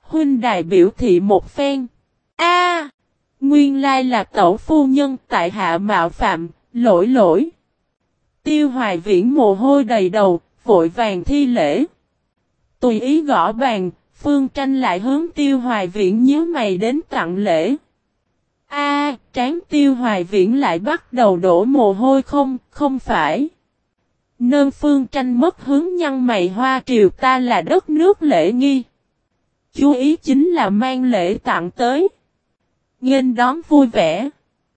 Huynh đài biểu thị một phen. A, nguyên lai là tẩu phu nhân, tại hạ mạo phạm, lỗi. Tiêu Hoài Viễn mồ hôi đầy đầu, vội vàng thi lễ. Tùy ý gõ bàn, Phương Tranh lại hướng Tiêu Hoài Viễn nhíu mày đến tặng lễ. A, trán Tiêu Hoài Viễn lại bắt đầu đổ mồ hôi, không phải. Nơn Phương Tranh mất hướng nhăn mày, Hoa triều ta là đất nước lễ nghi. Chú ý chính là mang lễ tặng tới. Nghênh đón vui vẻ.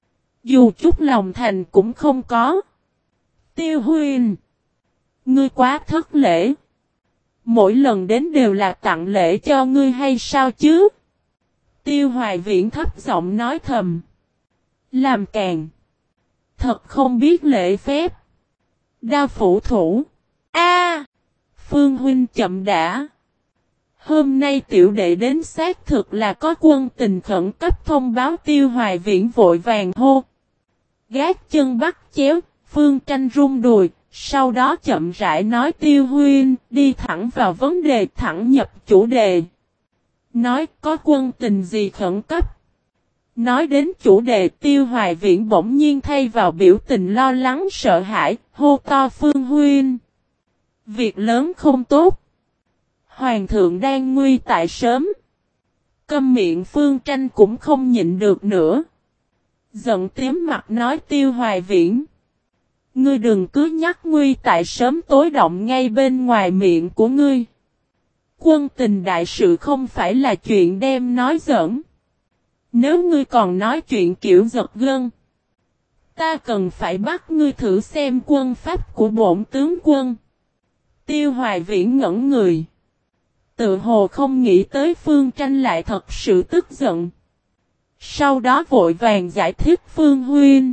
Dù chút lòng thành cũng không có. Tiêu Huynh, ngươi quá thất lễ. Mỗi lần đến đều là tặng lễ cho ngươi hay sao chứ? Tiêu Hoài Viễn thấp giọng nói thầm. Làm càng. Thật không biết lễ phép. Đao phủ thủ. A, Phương Huynh chậm đã. Hôm nay tiểu đệ đến xác thực là có quân tình khẩn cấp thông báo. Tiêu Hoài Viễn vội vàng hô. Gác chân bắt chéo, Phương Tranh rung đùi, sau đó chậm rãi nói Tiêu Huynh, đi thẳng vào vấn đề, thẳng nhập chủ đề. Nói có quân tình gì khẩn cấp. Nói đến chủ đề, Tiêu Hoài Viễn bỗng nhiên thay vào biểu tình lo lắng sợ hãi, hô to Phương Huynh. Việc lớn không tốt. Hoàng thượng đang nguy tại sớm. Câm miệng. Phương Tranh cũng không nhịn được nữa. Giận tím mặt nói Tiêu Hoài Viễn. Ngươi đừng cứ nhắc nguy tại sớm tối động ngay bên ngoài miệng của ngươi. Quân tình đại sự không phải là chuyện đem nói giỡn. Nếu ngươi còn nói chuyện kiểu giật gân, ta cần phải bắt ngươi thử xem quân pháp của bổn tướng quân. Tiêu Hoài Viễn ngẩn người. Tự hồ không nghĩ tới Phương Tranh lại thật sự tức giận. Sau đó vội vàng giải thích Phương Huynh.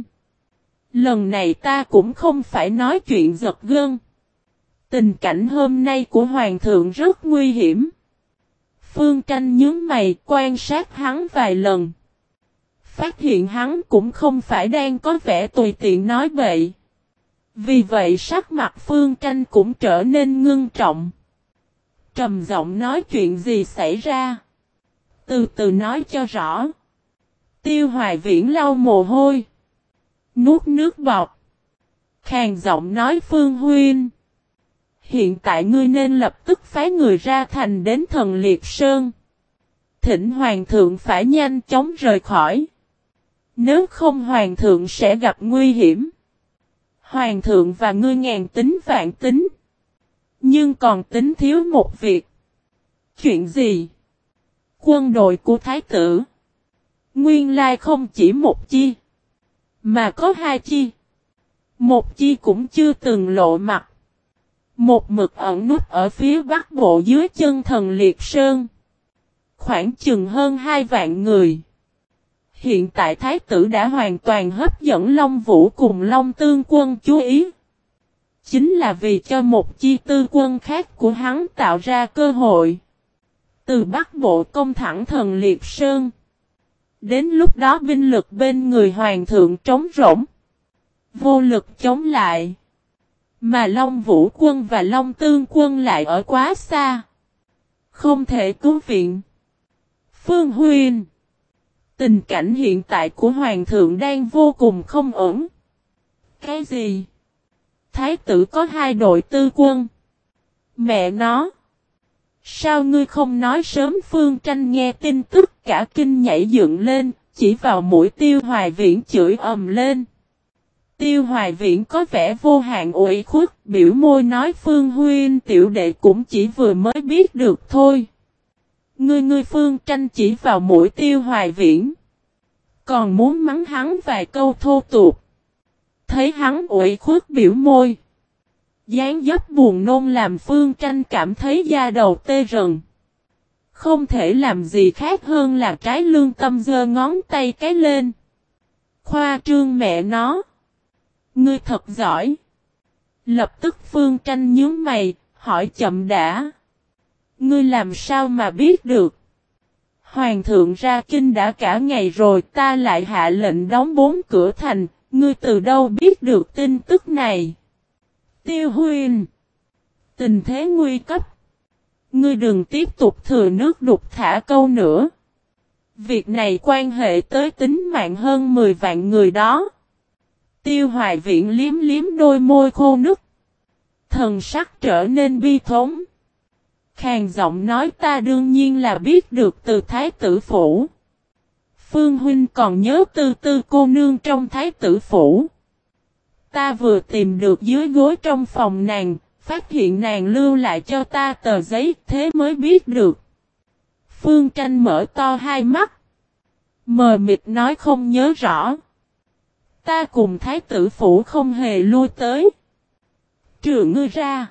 Lần này ta cũng không phải nói chuyện giật gân. Tình cảnh hôm nay của Hoàng thượng rất nguy hiểm. Phương Tranh nhướng mày quan sát hắn vài lần. Phát hiện hắn cũng không phải đang có vẻ tùy tiện nói bậy. Vì vậy sắc mặt Phương Tranh cũng trở nên ngưng trọng. Trầm giọng nói chuyện gì xảy ra. Từ từ nói cho rõ. Tiêu Hoài Viễn lau mồ hôi. Nuốt nước bọt. Khàn giọng nói Phương Huynh. Hiện tại ngươi nên lập tức phái người ra thành đến Thần Liệt Sơn. Thỉnh Hoàng thượng phải nhanh chóng rời khỏi. Nếu không Hoàng thượng sẽ gặp nguy hiểm. Hoàng thượng và ngươi ngàn tính vạn tính. Nhưng còn tính thiếu một việc. Chuyện gì? Quân đội của Thái tử. Nguyên lai không chỉ một chi. Mà có hai chi. Một chi cũng chưa từng lộ mặt. Một mực ẩn núp ở phía bắc bộ dưới chân Thần Liệt Sơn. Khoảng chừng hơn 2 vạn người. Hiện tại Thái tử đã hoàn toàn hấp dẫn Long Vũ cùng Long Tương quân chú ý. Chính là vì cho một chi tư quân khác của hắn tạo ra cơ hội. Từ bắc bộ công thẳng Thần Liệt Sơn. Đến lúc đó binh lực bên người Hoàng thượng trống rỗng. Vô lực chống lại. Mà Long Vũ quân và Long Tương quân lại ở quá xa. Không thể cứu viện. Phương Huynh. Tình cảnh hiện tại của Hoàng thượng đang vô cùng không ổn. Cái gì? Thái tử có 2 đội tư quân. Mẹ nó. Sao ngươi không nói sớm? Phương Tranh nghe tin tức cả kinh nhảy dựng lên, chỉ vào mũi Tiêu Hoài Viễn chửi ầm lên. Tiêu Hoài Viễn có vẻ vô hạn ủy khuất, biểu môi nói Phương Huynh tiểu đệ cũng chỉ vừa mới biết được thôi. Ngươi Phương Tranh chỉ vào mũi Tiêu Hoài Viễn. Còn muốn mắng hắn vài câu thô tục. Thấy hắn ủy khuất biểu môi. Dáng dấp buồn nôn làm Phương Tranh cảm thấy da đầu tê rần. Không thể làm gì khác hơn là trái lương tâm giơ ngón tay cái lên. Khoa trương mẹ nó. Ngươi thật giỏi. Lập tức Phương Tranh nhướng mày, hỏi chậm đã. Ngươi làm sao mà biết được? Hoàng thượng ra kinh đã cả ngày rồi, ta lại hạ lệnh đóng 4 cửa thành, ngươi từ đâu biết được tin tức này? Tiêu Huynh. Tình thế nguy cấp. Ngươi đừng tiếp tục thừa nước đục thả câu nữa. Việc này quan hệ tới tính mạng hơn 10 vạn người đó. Tiêu Hoài Viễn liếm liếm đôi môi khô nứt. Thần sắc trở nên bi thống. Khàn giọng nói ta đương nhiên là biết được từ Thái tử phủ. Phương huynh còn nhớ Tư Tư cô nương trong Thái tử phủ. Ta vừa tìm được dưới gối trong phòng nàng, phát hiện nàng lưu lại cho ta tờ giấy, thế mới biết được. Phương Tranh mở to hai mắt. Mờ mịt nói không nhớ rõ. Ta cùng Thái tử phủ không hề lui tới. Trừ ngươi ra.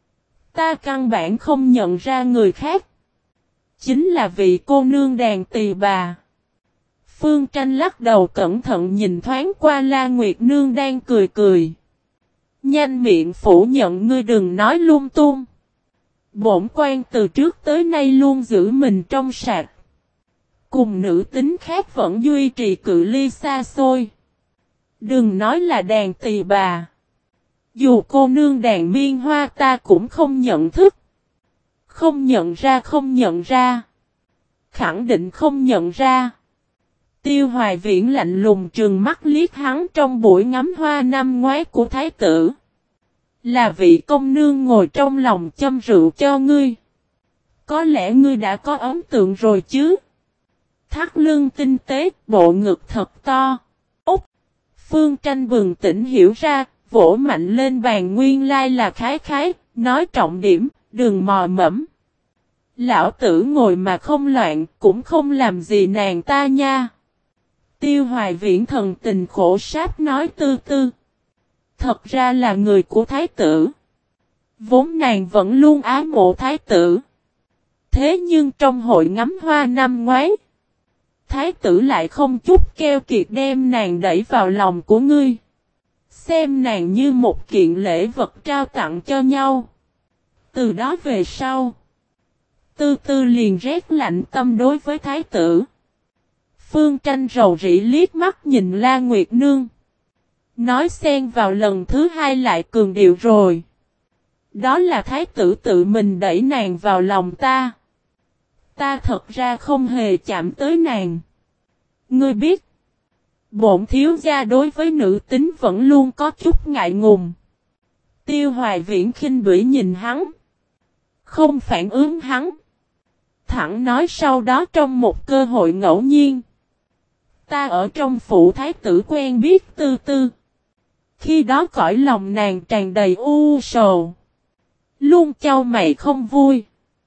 Ta căn bản không nhận ra người khác. Chính là vị cô nương Đàn Tỳ Bà. Phương Tranh lắc đầu cẩn thận nhìn thoáng qua La Nguyệt Nương đang cười cười. Nhanh miệng phủ nhận ngươi đừng nói lung tung. Bổn quan từ trước tới nay luôn giữ mình trong sạch. Cùng nữ tính khác vẫn duy trì cự ly xa xôi. Đừng nói là Đàn Tỳ Bà. Dù cô nương Đàn Miên Hoa ta cũng không nhận thức. Không nhận ra. Khẳng định không nhận ra. Tiêu Hoài Viễn lạnh lùng trừng mắt liếc hắn trong buổi ngắm hoa năm ngoái của Thái tử. Là vị công nương ngồi trong lòng châm rượu cho ngươi. Có lẽ ngươi đã có ấn tượng rồi chứ. Thắt lưng tinh tế, bộ ngực thật to. Úc! Phương Tranh bừng tỉnh hiểu ra, vỗ mạnh lên bàn nguyên lai là khái, nói trọng điểm, đừng mò mẫm. Lão tử ngồi mà không loạn, cũng không làm gì nàng ta nha. Tiêu Hoài Viễn thần tình khổ sáp nói Tư Tư. Thật ra là người của Thái tử. Vốn nàng vẫn luôn ái mộ Thái tử. Thế nhưng trong hội ngắm hoa năm ngoái, Thái tử lại không chút keo kiệt đem nàng đẩy vào lòng của ngươi. Xem nàng như một kiện lễ vật trao tặng cho nhau. Từ đó về sau, Tư Tư liền rét lạnh tâm đối với Thái tử. Phương Tranh rầu rĩ liếc mắt nhìn La Nguyệt Nương. Nói xen vào lần thứ hai lại cường điệu rồi. Đó là Thái tử tự mình đẩy nàng vào lòng ta. Ta thật ra không hề chạm tới nàng. Ngươi biết, bổn thiếu gia đối với nữ tính vẫn luôn có chút ngại ngùng. Tiêu Hoài Viễn khinh bỉ nhìn hắn. Không phản ứng hắn. Thẳng nói sau đó trong một cơ hội ngẫu nhiên. Ta ở trong phủ Thái tử quen biết Tư Tư. Khi đó cõi lòng nàng tràn đầy u sầu. Luôn chau mày không vui.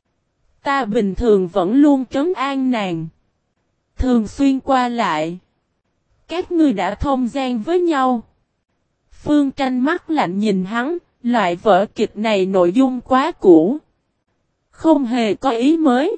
Ta bình thường vẫn luôn trấn an nàng. Thường xuyên qua lại. Các ngươi đã thông gian với nhau. Phương Tranh mắt lạnh nhìn hắn. Loại vở kịch này nội dung quá cũ. Không hề có ý mới.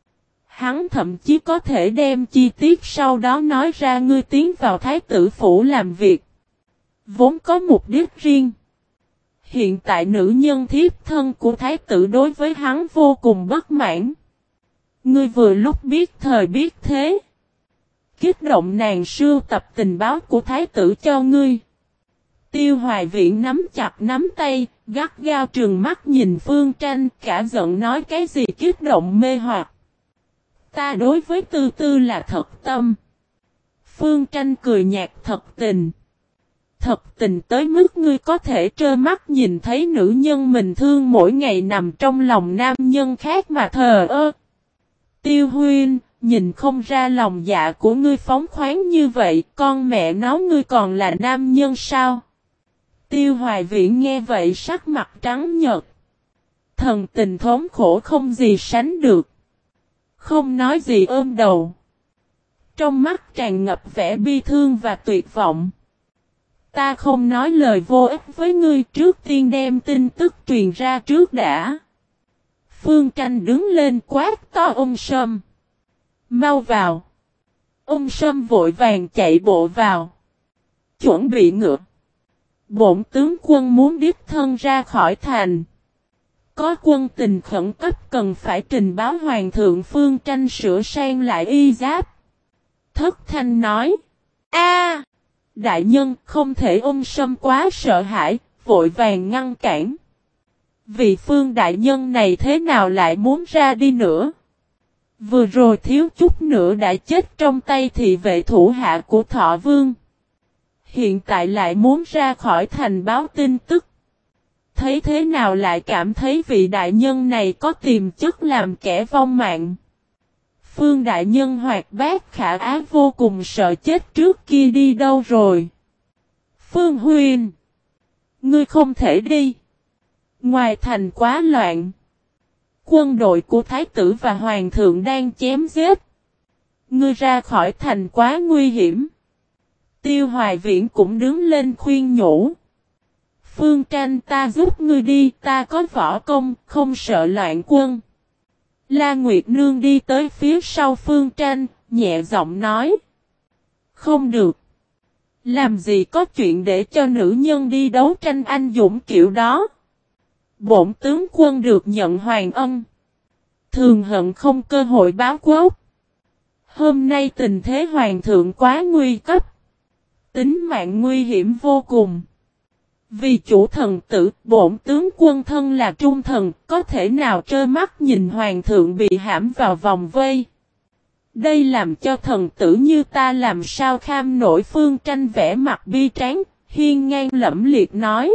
Hắn thậm chí có thể đem chi tiết sau đó nói ra ngươi tiến vào Thái tử phủ làm việc. Vốn có mục đích riêng. Hiện tại nữ nhân thiếp thân của Thái tử đối với hắn vô cùng bất mãn. Ngươi vừa lúc biết thời biết thế. Kích động nàng sưu tập tình báo của Thái tử cho ngươi. Tiêu Hoài Viễn nắm chặt nắm tay, gắt gao trừng mắt nhìn Phương Tranh, cả giận nói cái gì kích động mê hoặc. Ta đối với Tư Tư là thật tâm. Phương Tranh cười nhạt thật tình. Thật tình tới mức ngươi có thể trơ mắt nhìn thấy nữ nhân mình thương mỗi ngày nằm trong lòng nam nhân khác mà thờ ơ. Tiêu Huynh, nhìn không ra lòng dạ của ngươi phóng khoáng như vậy, con mẹ nó ngươi còn là nam nhân sao? Tiêu Hoài Viễn nghe vậy sắc mặt trắng nhợt. Thần tình thống khổ không gì sánh được. Không nói gì ôm đầu. Trong mắt tràn ngập vẻ bi thương và tuyệt vọng. Ta không nói lời vô ích với ngươi, trước tiên đem tin tức truyền ra trước đã. Phương Tranh đứng lên quát to ông Sâm. Mau vào. Ông Sâm vội vàng chạy bộ vào. Chuẩn bị ngựa. Bổn tướng quân muốn đích thân ra khỏi thành. Có quân tình khẩn cấp cần phải trình báo hoàng thượng. Phương Tranh sửa sang lại y giáp. Thất thanh nói. A, đại nhân không thể. Ông Sâm quá sợ hãi, vội vàng ngăn cản. Vị Phương đại nhân này thế nào lại muốn ra đi nữa? Vừa rồi thiếu chút nữa đã chết trong tay thị vệ thủ hạ của Thọ Vương. Hiện tại lại muốn ra khỏi thành báo tin tức. Thấy thế nào lại cảm thấy vị đại nhân này có tiềm chất làm kẻ vong mạng. Phương đại nhân hoạt bát khả ái vô cùng, sợ chết trước kia đi đâu rồi. Phương Huyền, ngươi không thể đi. Ngoài thành quá loạn. Quân đội của Thái tử và Hoàng thượng đang chém giết. Ngươi ra khỏi thành quá nguy hiểm. Tiêu Hoài Viễn cũng đứng lên khuyên nhủ. Phương Tranh, ta giúp ngươi đi, ta có võ công, không sợ loạn quân. La Nguyệt Nương đi tới phía sau Phương Tranh, nhẹ giọng nói. Không được. Làm gì có chuyện để cho nữ nhân đi đấu tranh anh dũng kiểu đó. Bổn tướng quân được nhận hoàng ân. Thường hận không cơ hội báo quốc. Hôm nay tình thế hoàng thượng quá nguy cấp. Tính mạng nguy hiểm vô cùng. Vì chủ thần tử, bổn tướng quân thân là trung thần, có thể nào trơ mắt nhìn hoàng thượng bị hãm vào vòng vây. Đây làm cho thần tử như ta làm sao kham nổi. Phương Tranh vẻ mặt bi tráng, hiên ngang lẫm liệt nói.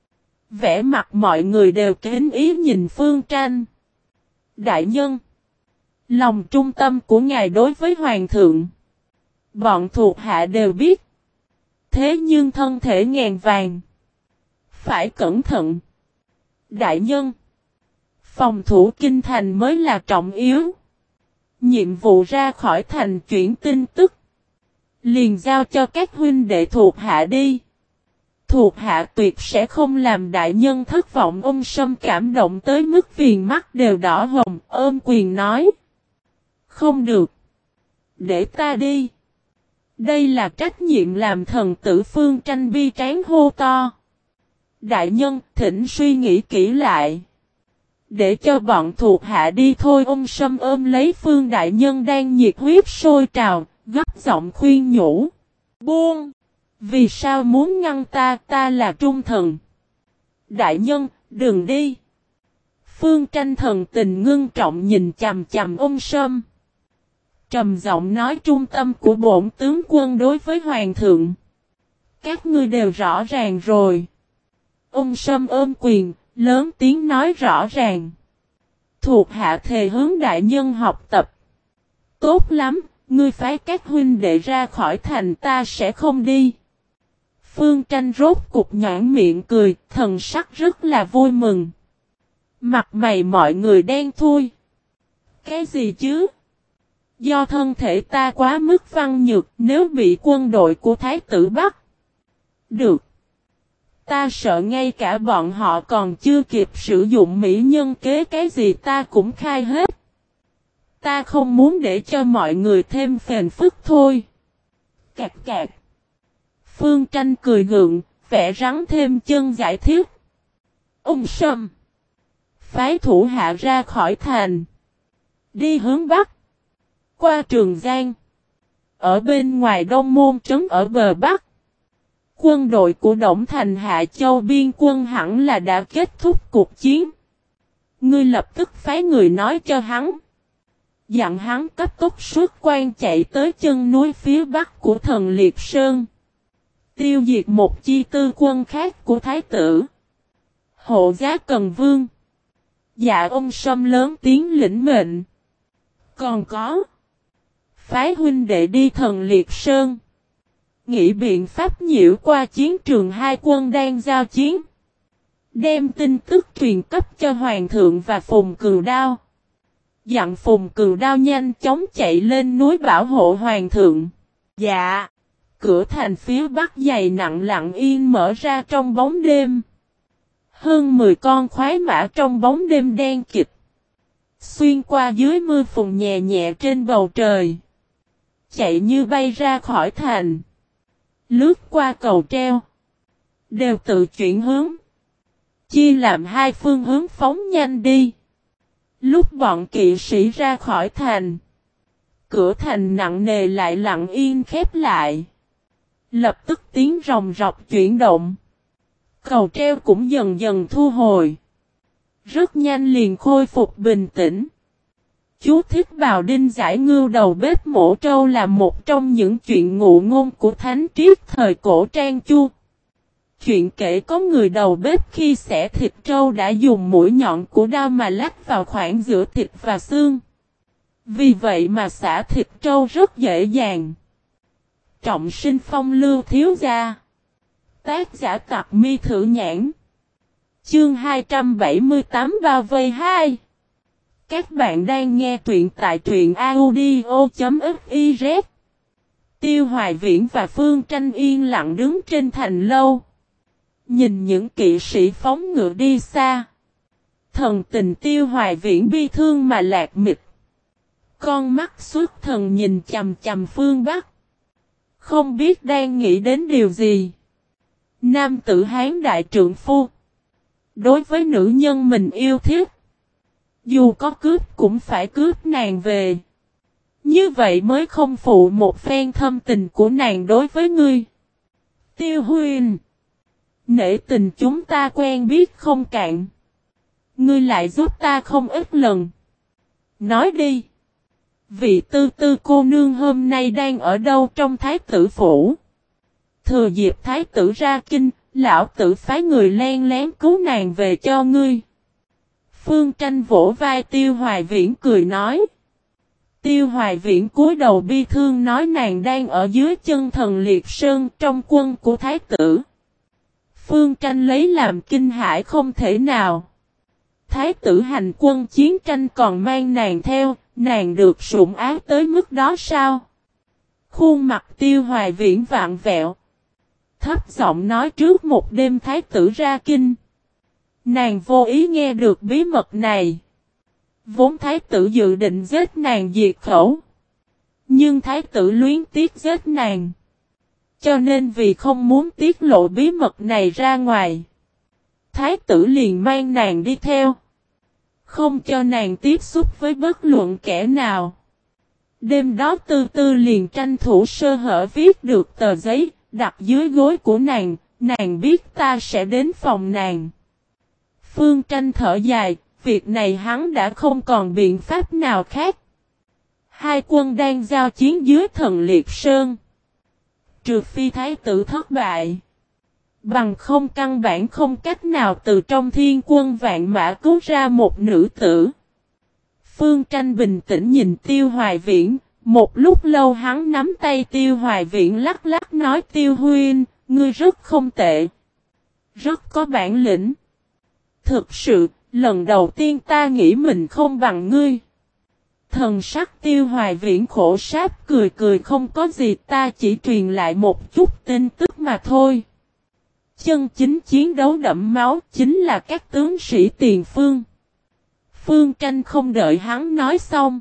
Vẻ mặt mọi người đều kính ý nhìn Phương Tranh. Đại nhân, lòng trung tâm của ngài đối với hoàng thượng, bọn thuộc hạ đều biết. Thế nhưng thân thể ngàn vàng, phải cẩn thận. Đại nhân, phòng thủ kinh thành mới là trọng yếu. Nhiệm vụ ra khỏi thành chuyển tin tức, liền giao cho các huynh đệ thuộc hạ đi. Thuộc hạ tuyệt sẽ không làm đại nhân thất vọng. Ông Sâm cảm động tới mức viền mắt đều đỏ hồng, ôm quyền nói. Không được. Để ta đi. Đây là trách nhiệm làm thần tử. Phương Tranh bi tráng hô to. Đại nhân, thỉnh suy nghĩ kỹ lại. Để cho bọn thuộc hạ đi thôi. Ông Sâm ôm lấy Phương đại nhân đang nhiệt huyết sôi trào, gấp giọng khuyên nhủ. Buông! Vì sao muốn ngăn ta, ta là trung thần. Đại nhân, đừng đi. Phương Tranh thần tình ngưng trọng nhìn chằm chằm ông Sâm. Trầm giọng nói, trung tâm của bổn tướng quân đối với hoàng thượng. Các ngươi đều rõ ràng rồi. Ông Sâm ôm quyền, lớn tiếng nói rõ ràng. Thuộc hạ thề hướng đại nhân học tập. Tốt lắm, ngươi phái các huynh đệ ra khỏi thành, ta sẽ không đi. Phương Tranh rốt cục nhãn miệng cười, thần sắc rất là vui mừng. Mặt mày mọi người đen thui. Cái gì chứ? Do thân thể ta quá mức văn nhược, nếu bị quân đội của Thái tử bắt. Được. Ta sợ ngay cả bọn họ còn chưa kịp sử dụng mỹ nhân kế cái gì ta cũng khai hết. Ta không muốn để cho mọi người thêm phiền phức thôi. Cạc cạc. Phương Tranh cười gượng, vẽ rắn thêm chân giải thích. Ông Sâm, phái thủ hạ ra khỏi thành, đi hướng Bắc, qua Trường Giang. Ở bên ngoài Đông Môn trấn ở bờ Bắc, quân đội của Đổng Thành Hạ Châu biên quân hẳn là đã kết thúc cuộc chiến. Ngươi lập tức phái người nói cho hắn. Dặn hắn cấp tốc xuất quan chạy tới chân núi phía Bắc của Thần Liệt Sơn. Tiêu diệt một chi tư quân khác của Thái tử. Hộ giá Cần Vương. Dạ ông Sâm lớn tiếng lĩnh mệnh. Còn có. Phái huynh đệ đi Thần Liệt Sơn. Nghĩ biện pháp nhiễu qua chiến trường hai quân đang giao chiến. Đem tin tức truyền cấp cho Hoàng thượng và Phùng Cừu Đao. Dặn Phùng Cừu Đao nhanh chóng chạy lên núi bảo hộ Hoàng thượng. Dạ. Cửa thành phía Bắc dày nặng lặng yên mở ra trong bóng đêm. Hơn 10 con khoái mã trong bóng đêm đen kịt. Xuyên qua dưới mưa phùn nhẹ nhẹ trên bầu trời. Chạy như bay ra khỏi thành. Lướt qua cầu treo. Đều tự chuyển hướng. Chia làm hai phương hướng phóng nhanh đi. Lúc bọn kỵ sĩ ra khỏi thành. Cửa thành nặng nề lại lặng yên khép lại. Lập tức tiếng rồng rọc chuyển động. Cầu treo cũng dần dần thu hồi. rất nhanh liền khôi phục bình tĩnh. Chú thích: Bào Đinh giải ngưu đầu bếp mổ trâu là một trong những chuyện ngụ ngôn của thánh triết thời cổ Trang Chu. Chuyện kể có người đầu bếp khi xẻ thịt trâu đã dùng mũi nhọn của đao mà lách vào khoảng giữa thịt và xương. Vì vậy mà xả thịt trâu rất dễ dàng. Trọng sinh phong lưu thiếu gia. Tác giả Tặc Mi Thử Nhãn. Chương 278 bao vây 2. Các bạn đang nghe truyện tại truyện audio.fiz. Tiêu Hoài Viễn và Phương Tranh yên lặng đứng trên thành lâu. Nhìn những kỵ sĩ phóng ngựa đi xa. Thần tình Tiêu Hoài Viễn bi thương mà lạc mịch. Con mắt xuất thần nhìn chằm chằm phương Bắc. Không biết đang nghĩ đến điều gì. Nam tử Hán đại trượng phu. Đối với nữ nhân mình yêu thích. Dù có cướp cũng phải cướp nàng về. Như vậy mới không phụ một phen thâm tình của nàng đối với ngươi. Tiêu Huynh. Nể tình chúng ta quen biết không cạn. Ngươi lại giúp ta không ít lần. Nói đi. Vị tư tư cô nương hôm nay đang ở đâu trong thái tử phủ? Thừa dịp thái tử ra kinh, lão tử phái người len lén cứu nàng về cho ngươi. Phương Tranh vỗ vai Tiêu Hoài Viễn cười nói. Tiêu Hoài Viễn cúi đầu bi thương nói nàng đang ở dưới chân thần Liệt Sơn trong quân của thái tử. Phương Tranh lấy làm kinh hãi không thể nào. Thái tử hành quân chiến tranh còn mang nàng theo, nàng được sủng ái tới mức đó sao? Khuôn mặt Tiêu Hoài Viễn vặn vẹo. Thấp giọng nói trước một đêm thái tử ra kinh. Nàng vô ý nghe được bí mật này. Vốn thái tử dự định giết nàng diệt khẩu. Nhưng thái tử luyến tiếc giết nàng. Cho nên vì không muốn tiết lộ bí mật này ra ngoài. Thái tử liền mang nàng đi theo. Không cho nàng tiếp xúc với bất luận kẻ nào. Đêm đó Tư Tư liền tranh thủ sơ hở viết được tờ giấy, đặt dưới gối của nàng, nàng biết ta sẽ đến phòng nàng. Phương Tranh thở dài, việc này hắn đã không còn biện pháp nào khác. Hai quân đang giao chiến dưới thần Liệt Sơn. Trừ phi thái tử thất bại. Bằng không căn bản không cách nào từ trong thiên quân vạn mã cứu ra một nữ tử. Phương Tranh bình tĩnh nhìn Tiêu Hoài Viễn. Một lúc lâu hắn nắm tay Tiêu Hoài Viễn lắc lắc nói Tiêu Huynh, ngươi rất không tệ. Rất có bản lĩnh. Thực sự, lần đầu tiên ta nghĩ mình không bằng ngươi. Thần sắc Tiêu Hoài Viễn khổ sáp cười cười không có gì ta chỉ truyền lại một chút tin tức mà thôi. Chân chính chiến đấu đẫm máu chính là các tướng sĩ tiền phương. Phương Tranh không đợi hắn nói xong.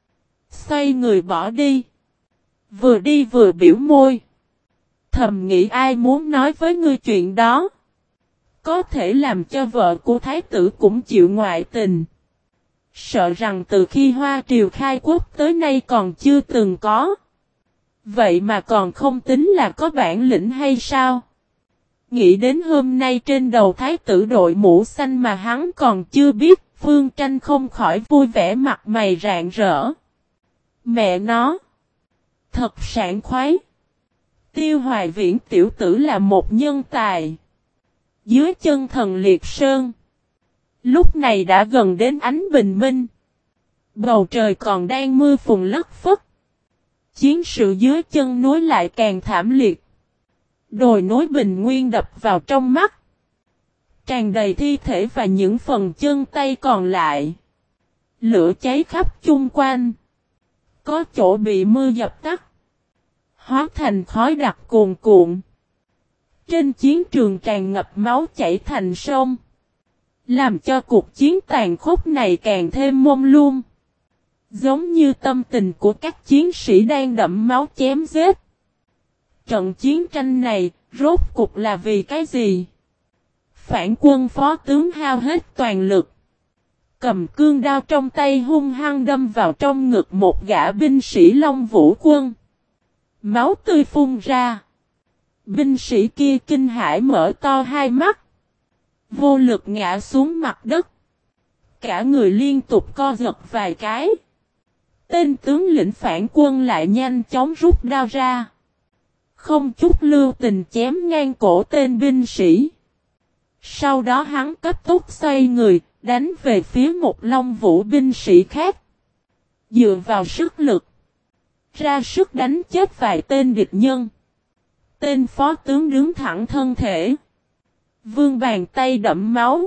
Xoay người bỏ đi. Vừa đi vừa biểu môi. Thầm nghĩ ai muốn nói với ngươi chuyện đó. Có thể làm cho vợ của thái tử cũng chịu ngoại tình. Sợ rằng từ khi Hoa Triều khai quốc tới nay còn chưa từng có. Vậy mà còn không tính là có bản lĩnh hay sao? Nghĩ đến hôm nay trên đầu thái tử đội mũ xanh mà hắn còn chưa biết, Phương Tranh không khỏi vui vẻ mặt mày rạng rỡ. Mẹ nó! Thật sảng khoái! Tiêu Hoài Viễn tiểu tử là một nhân tài. Dưới chân thần Liệt Sơn. Lúc này đã gần đến ánh bình minh. Bầu trời còn đang mưa phùn lất phất. Chiến sự dưới chân núi lại càng thảm liệt. Đồi núi bình nguyên đập vào trong mắt. Tràn đầy thi thể và những phần chân tay còn lại. Lửa cháy khắp chung quanh. Có chỗ bị mưa dập tắt. Hóa thành khói đặc cuồn cuộn. Trên chiến trường tràn ngập máu chảy thành sông. Làm cho cuộc chiến tàn khốc này càng thêm mông lung. Giống như tâm tình của các chiến sĩ đang đẫm máu chém giết. Trận chiến tranh này, rốt cuộc là vì cái gì? Phản quân phó tướng hao hết toàn lực. Cầm cương đao trong tay hung hăng đâm vào trong ngực một gã binh sĩ Long Vũ quân. Máu tươi phun ra. Binh sĩ kia kinh hãi mở to hai mắt. Vô lực ngã xuống mặt đất. cả người liên tục co giật vài cái. Tên tướng lĩnh phản quân lại nhanh chóng rút đao ra. Không chút lưu tình chém ngang cổ tên binh sĩ. Sau đó hắn cấp tốc xoay người, đánh về phía một Long Vũ binh sĩ khác. Dựa vào sức lực, ra sức đánh chết vài tên địch nhân. Tên phó tướng đứng thẳng thân thể, vươn bàn tay đẫm máu,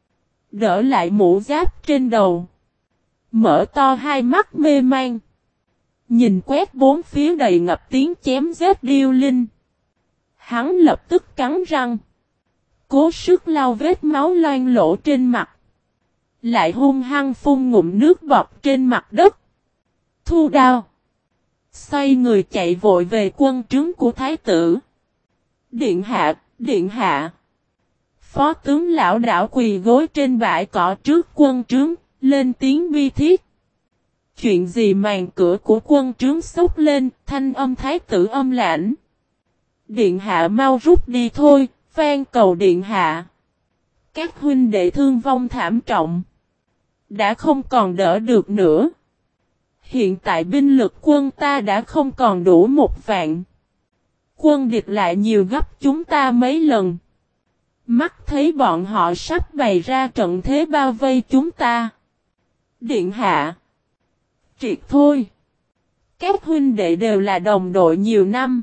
đỡ lại mũ giáp trên đầu, mở to hai mắt mê man, nhìn quét bốn phía đầy ngập tiếng chém giết điêu linh. Hắn lập tức cắn răng, cố sức lau vết máu loang lỗ trên mặt, lại hung hăng phun ngụm nước bọt trên mặt đất. Thu đao, xoay người chạy vội về quân trướng của thái tử. Điện hạ, điện hạ. Phó tướng lão đảo quỳ gối trên bãi cỏ trước quân trướng, lên tiếng bi thiết. Chuyện gì màn cửa của quân trướng xốc lên, thanh âm thái tử âm lãnh. Điện hạ mau rút đi thôi, van cầu điện hạ. Các huynh đệ thương vong thảm trọng, đã không còn đỡ được nữa. Hiện tại binh lực quân ta đã không còn đủ 1.000. Quân địch lại nhiều gấp chúng ta mấy lần. Mắt thấy bọn họ sắp bày ra trận thế bao vây chúng ta. Điện hạ, triệt thôi. Các huynh đệ đều là đồng đội nhiều năm.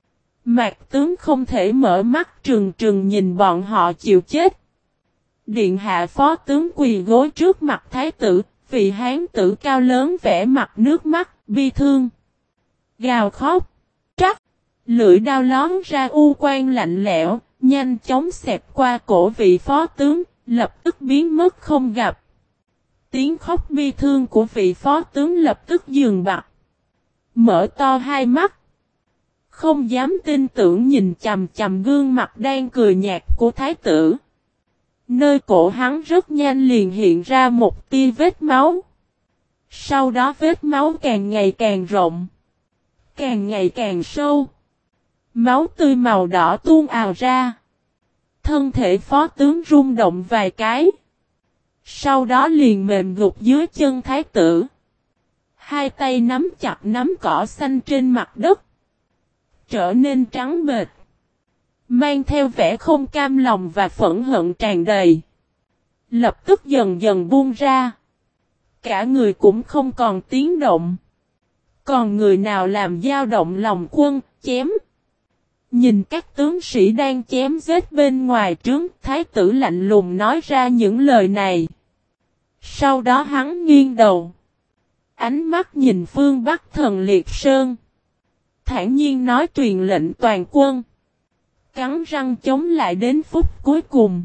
Mạc tướng không thể mở mắt trừng trừng nhìn bọn họ chịu chết. Điện hạ, phó tướng quỳ gối trước mặt thái tử, vị hán tử cao lớn vẻ mặt nước mắt, bi thương. Gào khóc, trắc, lưỡi đao lón ra u quang lạnh lẽo, nhanh chóng xẹt qua cổ vị phó tướng, lập tức biến mất không gặp. Tiếng khóc bi thương của vị phó tướng lập tức dừng bặt. Mở to hai mắt, không dám tin tưởng nhìn chằm chằm gương mặt đang cười nhạt của thái tử. Nơi cổ hắn rất nhanh liền hiện ra một tia vết máu. Sau đó vết máu càng ngày càng rộng, càng ngày càng sâu. Máu tươi màu đỏ tuôn ào ra. Thân thể phó tướng rung động vài cái. Sau đó liền mềm gục dưới chân thái tử. Hai tay nắm chặt nắm cỏ xanh trên mặt đất, trở nên trắng bệch, mang theo vẻ không cam lòng và phẫn hận tràn đầy. Lập tức dần dần buông ra. Cả người cũng không còn tiếng động. Còn người nào làm dao động lòng quân, chém. Nhìn các tướng sĩ đang chém giết bên ngoài trướng, thái tử lạnh lùng nói ra những lời này. Sau đó hắn nghiêng đầu, ánh mắt nhìn phương Bắc Thần Liệt Sơn, thản nhiên nói truyền lệnh toàn quân. Cắn răng chống lại đến phút cuối cùng.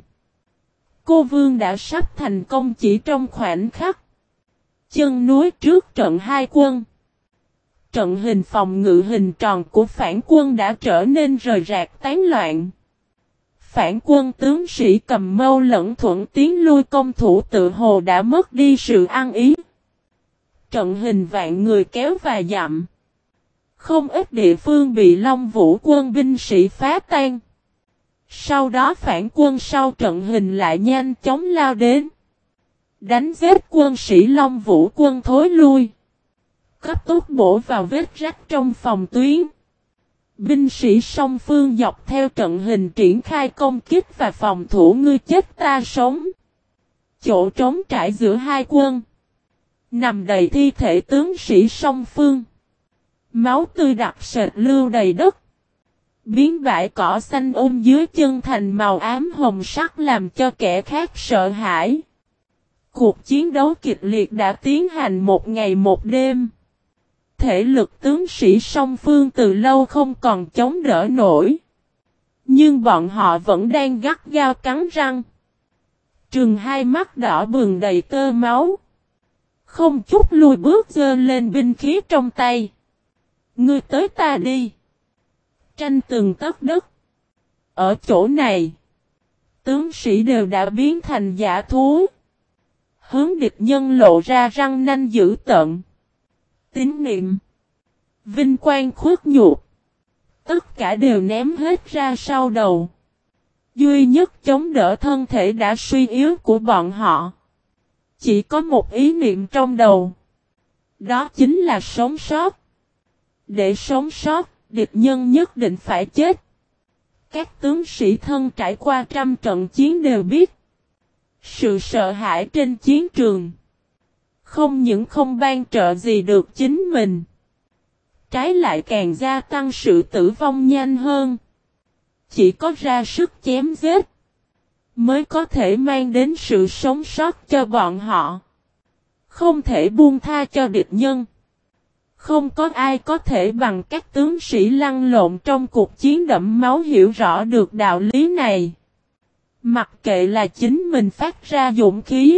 Cô Vương đã sắp thành công chỉ trong khoảnh khắc. Chân núi trước trận hai quân, trận hình phòng ngự hình tròn của phản quân đã trở nên rời rạc tán loạn. Phản quân tướng sĩ cầm mâu lẫn thuận tiến lui, công thủ tự hồ đã mất đi sự ăn ý. Trận hình vạn người kéo vài dặm. Không ít địa phương bị Long Vũ quân binh sĩ phá tan. Sau đó phản quân sau trận hình lại nhanh chóng lao đến, đánh giết quân sĩ Long Vũ quân thối lui. Cấp tốc bổ vào vết rách trong phòng tuyến. Binh sĩ song phương dọc theo trận hình triển khai công kích và phòng thủ ngươi chết ta sống. Chỗ trống trải giữa hai quân, nằm đầy thi thể tướng sĩ song phương. Máu tươi đặc sệt lưu đầy đất. Biến bãi cỏ xanh dưới chân thành màu ám hồng sắc làm cho kẻ khác sợ hãi. Cuộc chiến đấu kịch liệt đã tiến hành một ngày một đêm. Thể lực tướng sĩ song phương từ lâu không còn chống đỡ nổi. Nhưng bọn họ vẫn đang gắt gao cắn răng. Trừng hai mắt đỏ bừng đầy tơ máu. Không chút lùi bước giơ lên binh khí trong tay. Ngươi tới ta đi. Tranh từng tấc đất. Ở chỗ này, tướng sĩ đều đã biến thành dã thú. Hướng địch nhân lộ ra răng nanh dữ tợn. Tín niệm, vinh quang khuất nhục, tất cả đều ném hết ra sau đầu. Duy nhất chống đỡ thân thể đã suy yếu của bọn họ chỉ có một ý niệm trong đầu. Đó chính là sống sót. Để sống sót, địch nhân nhất định phải chết. Các tướng sĩ thân trải qua trăm trận chiến đều biết. Sự sợ hãi trên chiến trường không những không ban trợ gì được chính mình, trái lại càng gia tăng sự tử vong nhanh hơn. Chỉ có ra sức chém giết mới có thể mang đến sự sống sót cho bọn họ. Không thể buông tha cho địch nhân. Không có ai có thể bằng các tướng sĩ lăn lộn trong cuộc chiến đẫm máu hiểu rõ được đạo lý này. Mặc kệ là chính mình phát ra dũng khí.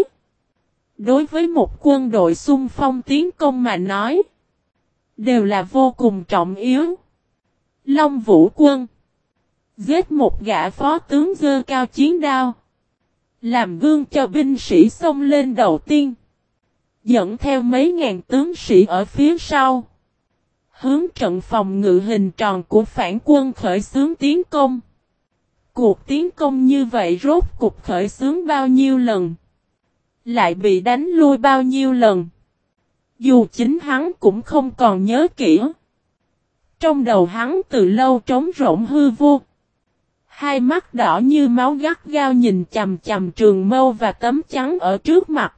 Đối với một quân đội xung phong tiến công mà nói, đều là vô cùng trọng yếu. Long Vũ Quân giết một gã phó tướng giơ cao chiến đao, làm gương cho binh sĩ xông lên đầu tiên, dẫn theo mấy ngàn tướng sĩ ở phía sau, hướng trận phòng ngự hình tròn của phản quân khởi xướng tiến công. Cuộc tiến công như vậy rốt cục khởi xướng bao nhiêu lần, lại bị đánh lui bao nhiêu lần, dù chính hắn cũng không còn nhớ kỹ. Trong đầu hắn từ lâu trống rỗng hư vô. Hai mắt đỏ như máu gắt gao nhìn chằm chằm trường mâu và tấm chắn ở trước mặt.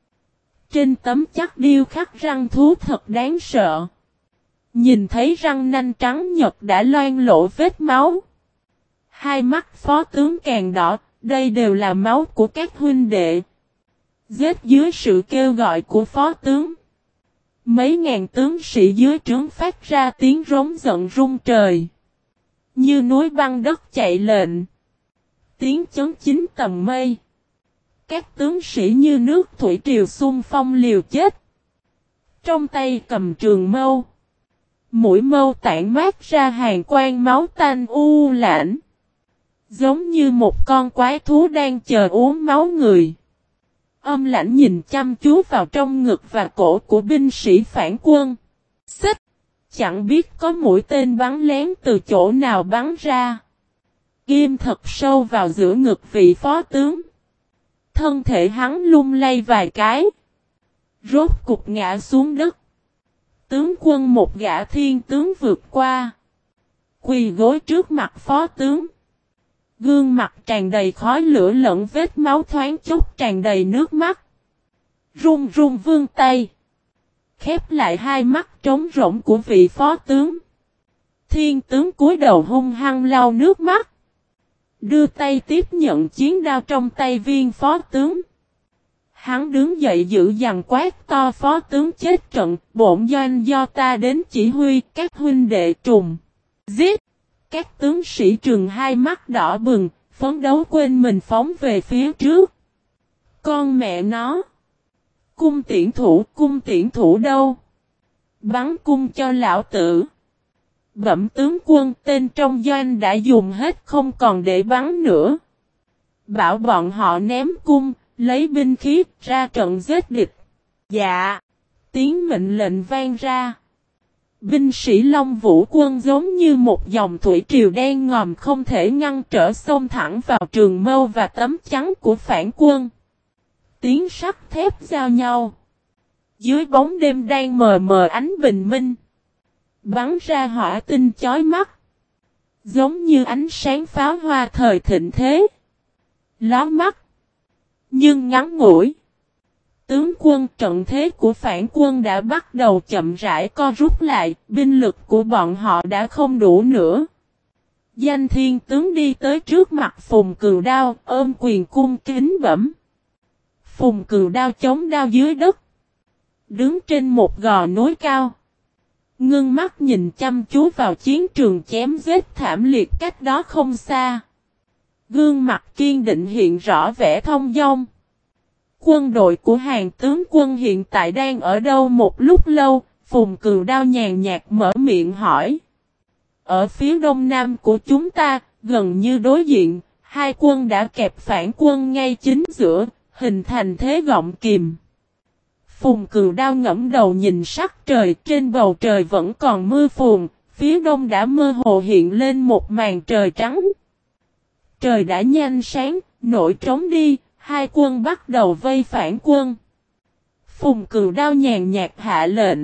Trên tấm chắc điêu khắc răng thú thật đáng sợ. Nhìn thấy răng nanh trắng nhật đã loang lỗ vết máu. Hai mắt phó tướng càng đỏ, đây đều là máu của các huynh đệ. Giết dưới sự kêu gọi của phó tướng. Mấy ngàn tướng sĩ dưới trướng phát ra tiếng rống giận rung trời. Như núi băng đất chạy lệnh. Tiếng chấn chín tầng mây. Các tướng sĩ như nước thủy triều xung phong liều chết. Trong tay cầm trường mâu. Mũi mâu tản mát ra hàng quang máu tanh u lãnh. Giống như một con quái thú đang chờ uống máu người. Âm lãnh nhìn chăm chú vào trong ngực và cổ của binh sĩ phản quân. Xích! Chẳng biết có mũi tên bắn lén từ chỗ nào bắn ra. Ghim thật sâu vào giữa ngực vị phó tướng. Thân thể hắn lung lay vài cái. Rốt cục ngã xuống đất. Tướng quân một gã thiên tướng vượt qua. Quỳ gối trước mặt phó tướng. Gương mặt tràn đầy khói lửa lẫn vết máu thoáng chốc tràn đầy nước mắt. Run run vươn tay. Khép lại hai mắt trống rỗng của vị phó tướng. Thiên tướng cúi đầu hung hăng lau nước mắt. Đưa tay tiếp nhận chiến đao trong tay viên phó tướng. Hắn đứng dậy giữ dằn quát to: phó tướng chết trận, bổn doanh do ta đến chỉ huy, các huynh đệ trùng giết. Các tướng sĩ trừng hai mắt đỏ bừng, phấn đấu quên mình phóng về phía trước. Con mẹ nó! Cung tiễn thủ đâu? Bắn cung cho lão tử. Bẩm tướng quân, tên trong doanh đã dùng hết không còn để bắn nữa. Bảo bọn họ ném cung, lấy binh khí ra trận giết địch. Dạ! Tiếng mệnh lệnh vang ra. Binh sĩ Long Vũ Quân giống như một dòng thủy triều đen ngòm không thể ngăn trở xông thẳng vào trường mâu và tấm chắn của phản quân. Tiếng sắt thép giao nhau. Dưới bóng đêm đang mờ mờ ánh bình minh. Bắn ra hỏa tinh chói mắt. Giống như ánh sáng pháo hoa thời thịnh thế. Lóa mắt. Nhưng ngắn ngủi. Tướng quân, trận thế của phản quân đã bắt đầu chậm rãi co rút lại, binh lực của bọn họ đã không đủ nữa. Danh thiên tướng đi tới trước mặt Phùng Cừu Đao, ôm quyền cung kính bẩm. Phùng Cừu Đao chống đao dưới đất. Đứng trên một gò núi cao. Ngưng mắt nhìn chăm chú vào chiến trường chém giết thảm liệt cách đó không xa. Gương mặt kiên định hiện rõ vẻ thông dong. Quân đội của hàng tướng quân hiện tại đang ở đâu? Một lúc lâu, Phùng Cừu Đao nhàn nhạt mở miệng hỏi. Ở phía đông nam của chúng ta, gần như đối diện, hai quân đã kẹp phản quân ngay chính giữa, hình thành thế gọng kìm. Phùng Cừu Đao ngẫm đầu nhìn sắc trời, trên bầu trời vẫn còn mưa phùn, phía đông đã mơ hồ hiện lên một màn trời trắng. Trời đã nhanh sáng, nổi trống đi. Hai quân bắt đầu vây phản quân. Phùng Cừu Đao nhàn nhạt hạ lệnh.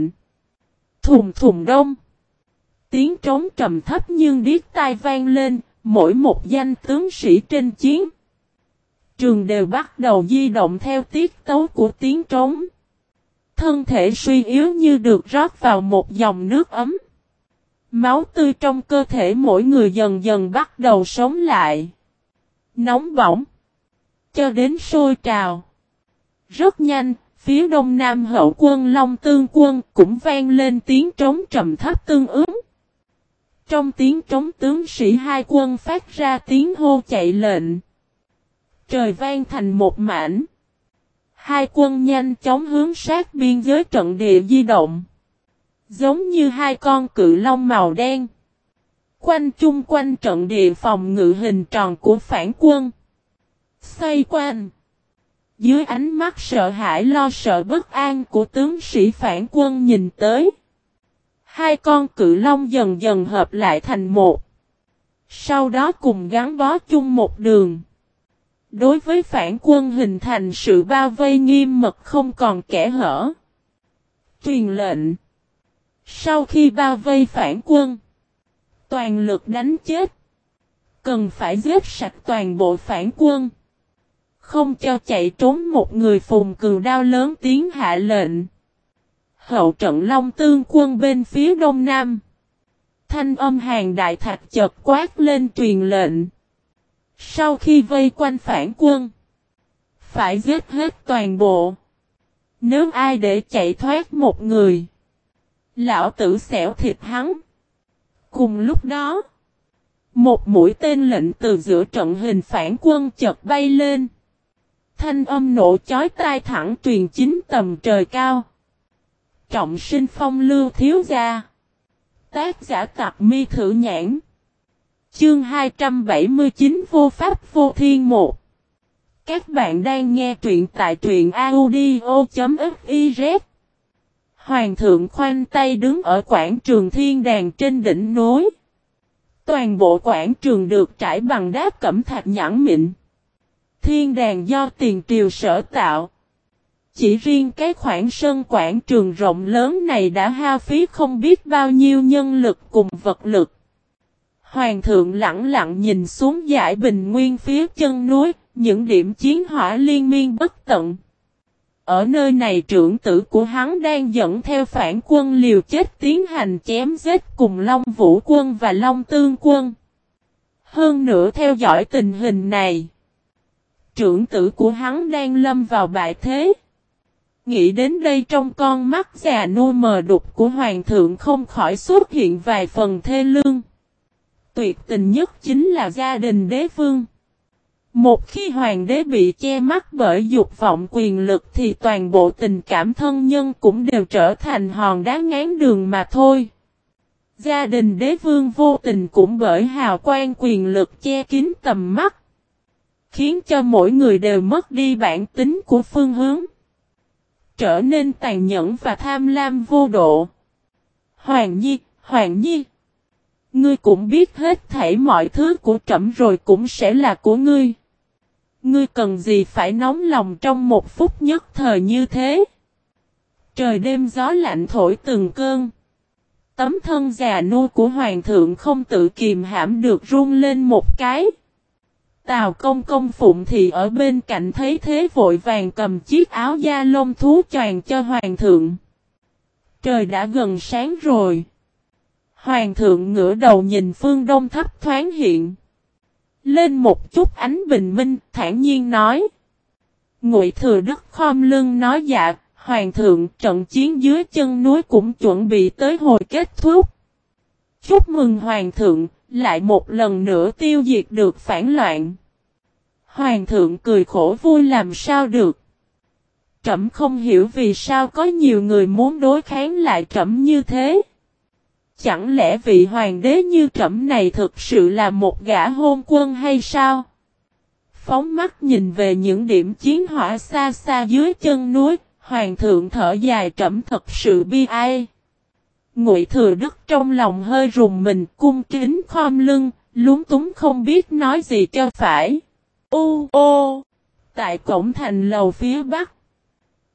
Thùng thùng đông. Tiếng trống trầm thấp nhưng điếc tai vang lên, mỗi một danh tướng sĩ trên chiến trường đều bắt đầu di động theo tiết tấu của tiếng trống. Thân thể suy yếu như được rót vào một dòng nước ấm. Máu tươi trong cơ thể mỗi người dần dần bắt đầu sống lại. Nóng bỏng. Cho đến sôi trào. Rất nhanh, phía đông nam hậu quân Long Tương quân cũng vang lên tiếng trống trầm thấp tương ứng. Trong tiếng trống tướng sĩ hai quân phát ra tiếng hô chạy lệnh. Trời vang thành một mảnh. Hai quân nhanh chóng hướng sát biên giới trận địa di động. Giống như hai con cự long màu đen. Quanh chung quanh trận địa phòng ngự hình tròn của phản quân. Xoay quanh. Dưới ánh mắt sợ hãi lo sợ bất an của tướng sĩ phản quân nhìn tới. Hai con cự long dần dần hợp lại thành một. Sau đó cùng gắn bó chung một đường. Đối với phản quân hình thành sự bao vây nghiêm mật không còn kẽ hở. Truyền lệnh. Sau khi bao vây phản quân. Toàn lực đánh chết. Cần phải giết sạch toàn bộ phản quân. Không cho chạy trốn một người. Phùng Cừu Đao lớn tiếng hạ lệnh. Hậu trận Long Tương quân bên phía đông nam. Thanh âm hàng đại thạch chợt quát lên truyền lệnh. Sau khi vây quanh phản quân. Phải giết hết toàn bộ. Nếu ai để chạy thoát một người. Lão tử xẻo thịt hắn. Cùng lúc đó. Một mũi tên lệnh từ giữa trận hình phản quân chợt bay lên. Thanh âm nổ chói tai thẳng truyền chính tầm trời cao. Trọng sinh phong lưu thiếu gia. Tác giả Tặc Mi Thử Nhãn. Chương 279 Vô Pháp Vô Thiên 1. Các bạn đang nghe truyện tại truyện audio.fiz. Hoàng thượng khoanh tay đứng ở quảng trường thiên đàng trên đỉnh núi. Toàn bộ quảng trường được trải bằng đá cẩm thạch nhẵn mịn. Thiên đàng do tiền triều sở tạo. Chỉ riêng cái khoảng sân quảng trường rộng lớn này đã hao phí không biết bao nhiêu nhân lực cùng vật lực. Hoàng thượng lặng lặng nhìn xuống dải bình nguyên phía chân núi, những điểm chiến hỏa liên miên bất tận. Ở nơi này trưởng tử của hắn đang dẫn theo phản quân liều chết tiến hành chém giết cùng Long Vũ quân và Long Tương quân. Hơn nữa theo dõi tình hình này, trưởng tử của hắn đang lâm vào bại thế. Nghĩ đến đây trong con mắt già nua mờ đục của hoàng thượng không khỏi xuất hiện vài phần thê lương. Tuyệt tình nhất chính là gia đình đế vương. Một khi hoàng đế bị che mắt bởi dục vọng quyền lực thì toàn bộ tình cảm thân nhân cũng đều trở thành hòn đá ngáng đường mà thôi. Gia đình đế vương vô tình cũng bởi hào quang quyền lực che kín tầm mắt, khiến cho mỗi người đều mất đi bản tính của phương hướng, trở nên tàn nhẫn và tham lam vô độ. Hoàng Nhi, ngươi cũng biết hết thảy mọi thứ của trẫm rồi cũng sẽ là của ngươi. Ngươi cần gì phải nóng lòng trong một phút nhất thời như thế? Trời đêm gió lạnh thổi từng cơn. Tấm thân già nua của hoàng thượng không tự kìm hãm được run lên một cái. Tào công công Phụng thì ở bên cạnh thấy thế vội vàng cầm chiếc áo da lông thú choàng cho hoàng thượng. Trời đã gần sáng rồi. Hoàng thượng ngửa đầu nhìn phương đông thấp thoáng hiện lên một chút ánh bình minh, thản nhiên nói. Ngụy Thừa Đức khom lưng nói dạ, hoàng thượng, trận chiến dưới chân núi cũng chuẩn bị tới hồi kết thúc. Chúc mừng hoàng thượng, lại một lần nữa tiêu diệt được phản loạn. Hoàng thượng cười khổ vui làm sao được. Trẫm không hiểu vì sao có nhiều người muốn đối kháng lại trẫm như thế. Chẳng lẽ vị hoàng đế như trẫm này thực sự là một gã hôn quân hay sao? Phóng mắt nhìn về những điểm chiến hỏa xa xa dưới chân núi, hoàng thượng thở dài trẫm thật sự bi ai. Ngụy Thừa Đức trong lòng hơi rùng mình, cung kính khom lưng, lúng túng không biết nói gì cho phải. Tại cổng thành lầu phía bắc,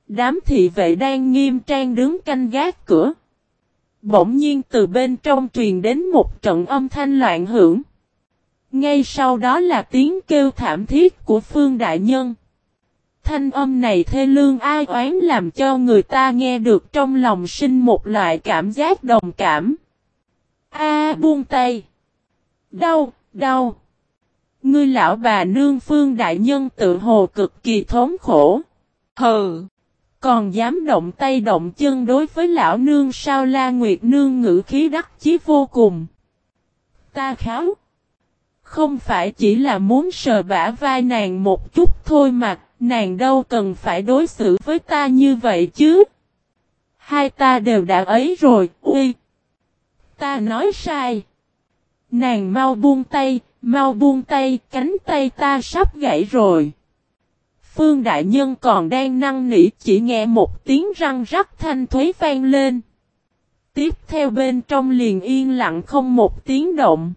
Đám thị vệ đang nghiêm trang đứng canh gác cửa. Bỗng nhiên từ bên trong truyền đến một trận âm thanh loạn hưởng. Ngay sau đó là tiếng kêu thảm thiết của Phương Đại Nhân. Thanh âm này thê lương ai oán làm cho người ta nghe được trong lòng sinh một loại cảm giác đồng cảm. Buông tay. Đau, đau. Ngươi lão bà nương Phương Đại Nhân tự hồ cực kỳ thống khổ. Hừ. Còn dám động tay động chân đối với lão nương sao? La Nguyệt nương ngữ khí đắc chí vô cùng. Ta kháo. Không phải chỉ là muốn sờ bả vai nàng một chút thôi mà, nàng đâu cần phải đối xử với ta như vậy chứ. Hai ta đều đã ấy rồi, ui. Ta nói sai. Nàng mau buông tay, cánh tay ta sắp gãy rồi. Phương Đại Nhân còn đang năn nỉ, chỉ nghe một tiếng răng rắc thanh thúy vang lên. Tiếp theo bên trong liền yên lặng không một tiếng động.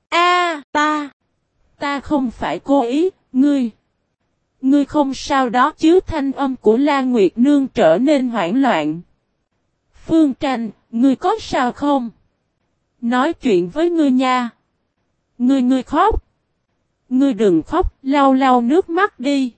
Ta không phải cố ý, ngươi không sao đó chứ? Thanh âm của La Nguyệt Nương trở nên hoảng loạn. Phương Tranh, ngươi có sao không? Nói chuyện với ngươi nha. Ngươi khóc. Ngươi đừng khóc, lau lau nước mắt đi.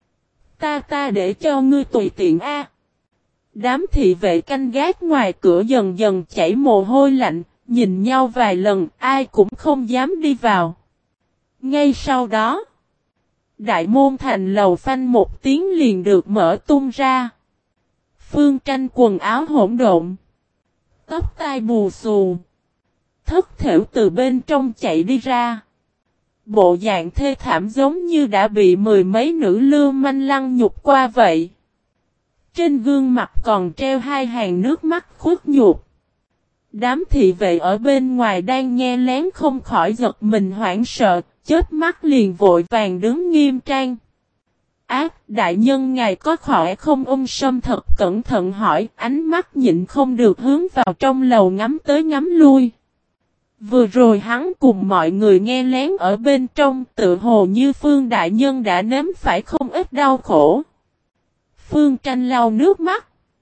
Ta để cho ngươi tùy tiện Đám thị vệ canh gác ngoài cửa dần dần chảy mồ hôi lạnh, nhìn nhau vài lần, ai cũng không dám đi vào. Ngay sau đó, đại môn thành lầu phanh một tiếng liền được mở tung ra. Phương Tranh quần áo hỗn độn, tóc tai bù xù, thất thểu từ bên trong chạy đi ra. Bộ dạng thê thảm giống như đã bị mười mấy nữ lưu manh lăng nhục qua vậy. Trên gương mặt còn treo hai hàng nước mắt khuất nhục. Đám thị vệ ở bên ngoài đang nghe lén không khỏi giật mình hoảng sợ, chớp mắt liền vội vàng đứng nghiêm trang. Đại nhân ngài có khỏe không? Ung Sâm thật cẩn thận hỏi, ánh mắt nhịn không được hướng vào trong lầu ngắm tới ngắm lui. Vừa rồi hắn cùng mọi người nghe lén ở bên trong, tự hồ như Phương Đại Nhân đã nếm phải không ít đau khổ. Phương Tranh lau nước mắt,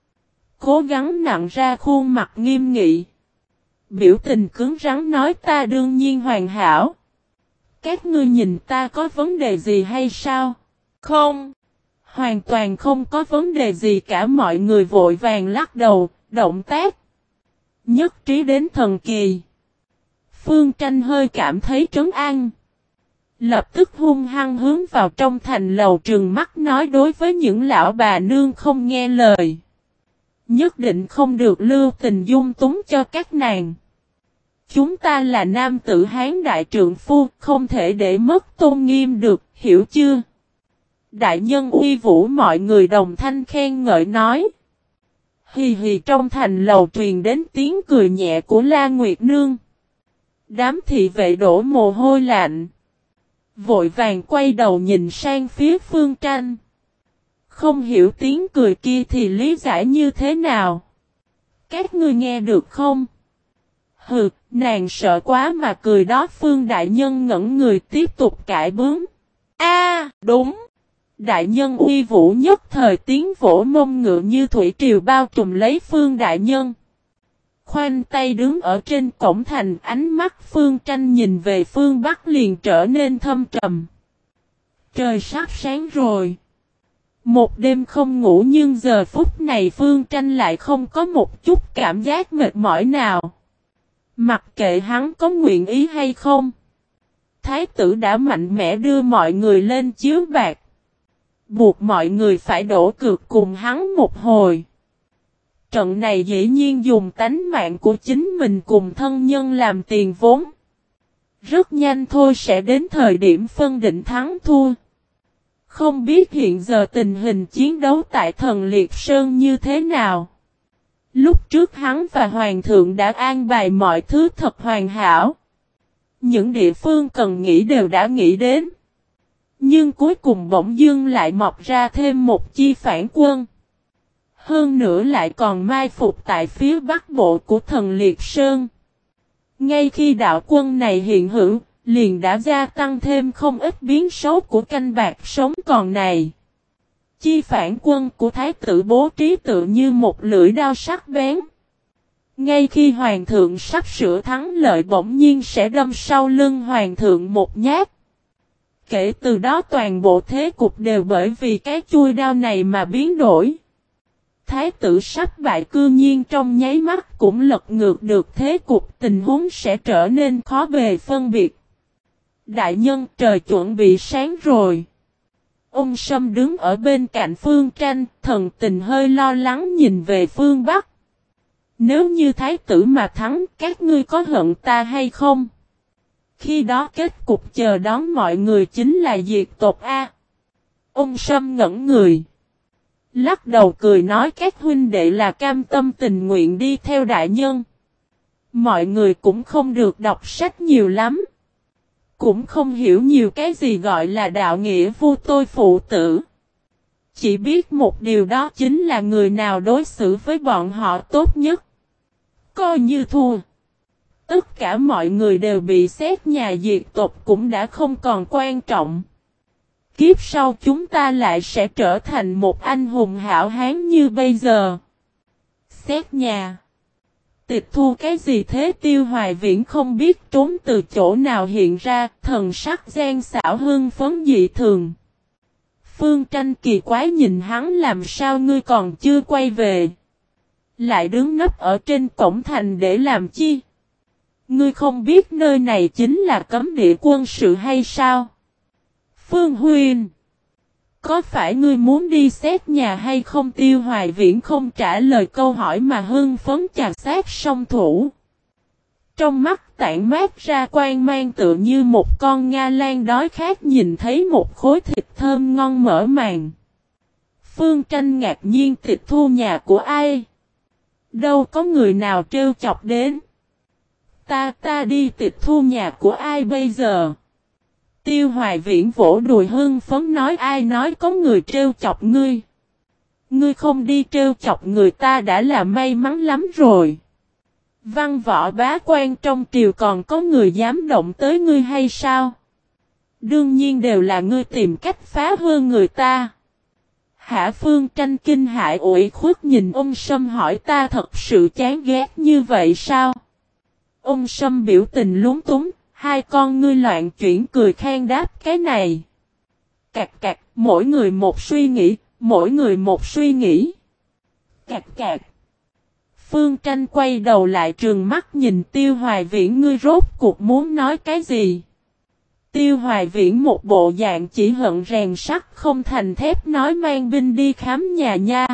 cố gắng nặn ra khuôn mặt nghiêm nghị. Biểu tình cứng rắn nói, ta đương nhiên hoàn hảo. Các ngươi nhìn ta có vấn đề gì hay sao? Không, hoàn toàn không có vấn đề gì cả. Mọi người vội vàng lắc đầu, động tác nhất trí đến thần kỳ. Phương Tranh hơi cảm thấy trấn an. Lập tức hung hăng hướng vào trong thành lầu trừng mắt nói, đối với những lão bà nương không nghe lời, nhất định không được lưu tình dung túng cho các nàng. Chúng ta là nam tử Hán đại trượng phu, không thể để mất tôn nghiêm được, hiểu chưa? Đại nhân uy vũ, mọi người đồng thanh khen ngợi nói. Hì hì, trong thành lầu truyền đến tiếng cười nhẹ của La Nguyệt Nương. Đám thị vệ đổ mồ hôi lạnh, vội vàng quay đầu nhìn sang phía Phương Tranh. Không hiểu tiếng cười kia thì lý giải như thế nào? Các ngươi nghe được không? Hừ, nàng sợ quá mà cười đó. Phương Đại Nhân ngẩn người tiếp tục cãi bướng. Đúng. Đại nhân uy vũ, nhất thời tiếng vỗ mông ngựa như thủy triều bao trùm lấy Phương Đại Nhân. Khoanh tay đứng ở trên cổng thành, ánh mắt Phương Tranh nhìn về phương Bắc liền trở nên thâm trầm. Trời sắp sáng rồi. Một đêm không ngủ nhưng giờ phút này Phương Tranh lại không có một chút cảm giác mệt mỏi nào. Mặc kệ hắn có nguyện ý hay không, Thái tử đã mạnh mẽ đưa mọi người lên chiếu bạc, buộc mọi người phải đổ cược cùng hắn một hồi. Trận này dĩ nhiên dùng tánh mạng của chính mình cùng thân nhân làm tiền vốn. Rất nhanh thôi sẽ đến thời điểm phân định thắng thua. Không biết hiện giờ tình hình chiến đấu tại Thần Liệt Sơn như thế nào. Lúc trước hắn và Hoàng thượng đã an bài mọi thứ thật hoàn hảo. Những địa phương cần nghĩ đều đã nghĩ đến. Nhưng cuối cùng bỗng dưng lại mọc ra thêm một chi phản quân. Hơn nữa lại còn mai phục tại phía bắc bộ của Thần Liệt Sơn. Ngay khi đạo quân này hiện hữu, liền đã gia tăng thêm không ít biến số của canh bạc sống còn này. chi phản quân của thái tử bố trí tự như một lưỡi đao sắc bén. Ngay khi hoàng thượng sắp sửa thắng lợi bỗng nhiên sẽ đâm sau lưng hoàng thượng một nhát. Kể từ đó toàn bộ thế cục đều bởi vì cái chui đao này mà biến đổi. Thái tử sắp bại cư nhiên trong nháy mắt cũng lật ngược được thế cục, tình huống sẽ trở nên khó bề phân biệt. Đại nhân, trời chuẩn bị sáng rồi. Ông Sâm đứng ở bên cạnh Phương Tranh, thần tình hơi lo lắng nhìn về phương Bắc. Nếu như thái tử mà thắng, các ngươi có hận ta hay không? Khi đó kết cục chờ đón mọi người chính là diệt tộc A. Ông Sâm ngẩn người. Lắc đầu cười nói các huynh đệ là cam tâm tình nguyện đi theo đại nhân. Mọi người cũng không được đọc sách nhiều lắm. Cũng không hiểu nhiều cái gì gọi là đạo nghĩa vu tôi phụ tử. Chỉ biết một điều đó chính là người nào đối xử với bọn họ tốt nhất. Coi như thua. Tất cả mọi người đều bị xét nhà diệt tộc cũng đã không còn quan trọng. Kiếp sau chúng ta lại sẽ trở thành một anh hùng hảo hán như bây giờ. Xét nhà. Tịch thu cái gì thế? Tiêu Hoài Viễn không biết trốn từ chỗ nào hiện ra, thần sắc gian xảo hưng phấn dị thường. Phương Tranh kỳ quái nhìn hắn, làm sao ngươi còn chưa quay về? Lại đứng nấp ở trên cổng thành để làm chi? Ngươi không biết nơi này chính là cấm địa quân sự hay sao? Phương Huynh, có phải ngươi muốn đi xét nhà hay không? Tiêu Hoài Viễn không trả lời câu hỏi mà hưng phấn chà sát song thủ. Trong mắt tản mát ra quang mang tựa như một con Nga lan đói khát nhìn thấy một khối thịt thơm ngon mở màn. Phương Tranh ngạc nhiên, tịch thu nhà của ai? Đâu có người nào trêu chọc đến. Ta đi tịch thu nhà của ai bây giờ? Tiêu Hoài Viễn vỗ đùi hưng phấn nói, ai nói có người trêu chọc ngươi? Ngươi không đi trêu chọc người ta đã là may mắn lắm rồi. Văn võ bá quan trong triều còn có người dám động tới ngươi hay sao? Đương nhiên đều là ngươi tìm cách phá hư người ta. Hạ Phương Tranh kinh hãi ủy khuất nhìn ông Sâm hỏi, ta thật sự chán ghét như vậy sao? Ông Sâm biểu tình lúng túng, hai con ngươi loạn chuyển cười khan đáp, cái này. Cạc cạc, mỗi người một suy nghĩ, mỗi người một suy nghĩ. Cạc cạc. Phương Tranh quay đầu lại trừng mắt nhìn Tiêu Hoài Viễn, ngươi rốt cuộc muốn nói cái gì? Tiêu Hoài Viễn một bộ dạng chỉ hận rèn sắt không thành thép nói, mang binh đi khám nhà nha.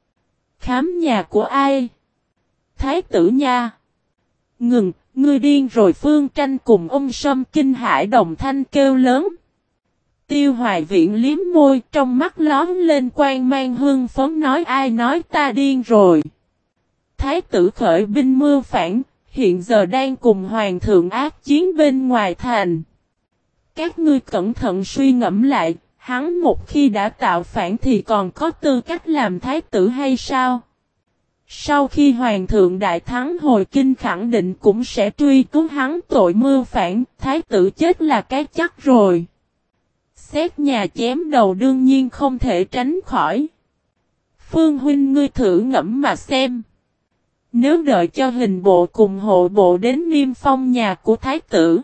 Khám nhà của ai? Thái tử nha. Ngừng, ngươi điên rồi. Phương Tranh cùng ông Sâm kinh hãi đồng thanh kêu lớn. Tiêu Hoài Viễn liếm môi, trong mắt lóm lên quang mang hưng phấn nói, ai nói ta điên rồi? Thái tử khởi binh mưu phản, hiện giờ đang cùng hoàng thượng ác chiến bên ngoài thành. Các ngươi cẩn thận suy ngẫm lại, hắn một khi đã tạo phản thì còn có tư cách làm thái tử hay sao? Sau khi hoàng thượng đại thắng hồi kinh khẳng định cũng sẽ truy cứu hắn tội mưu phản, thái tử chết là cái chắc rồi. Xét nhà chém đầu đương nhiên không thể tránh khỏi. Phương huynh ngươi thử ngẫm mà xem. Nếu đợi cho hình bộ cùng hộ bộ đến niêm phong nhà của thái tử,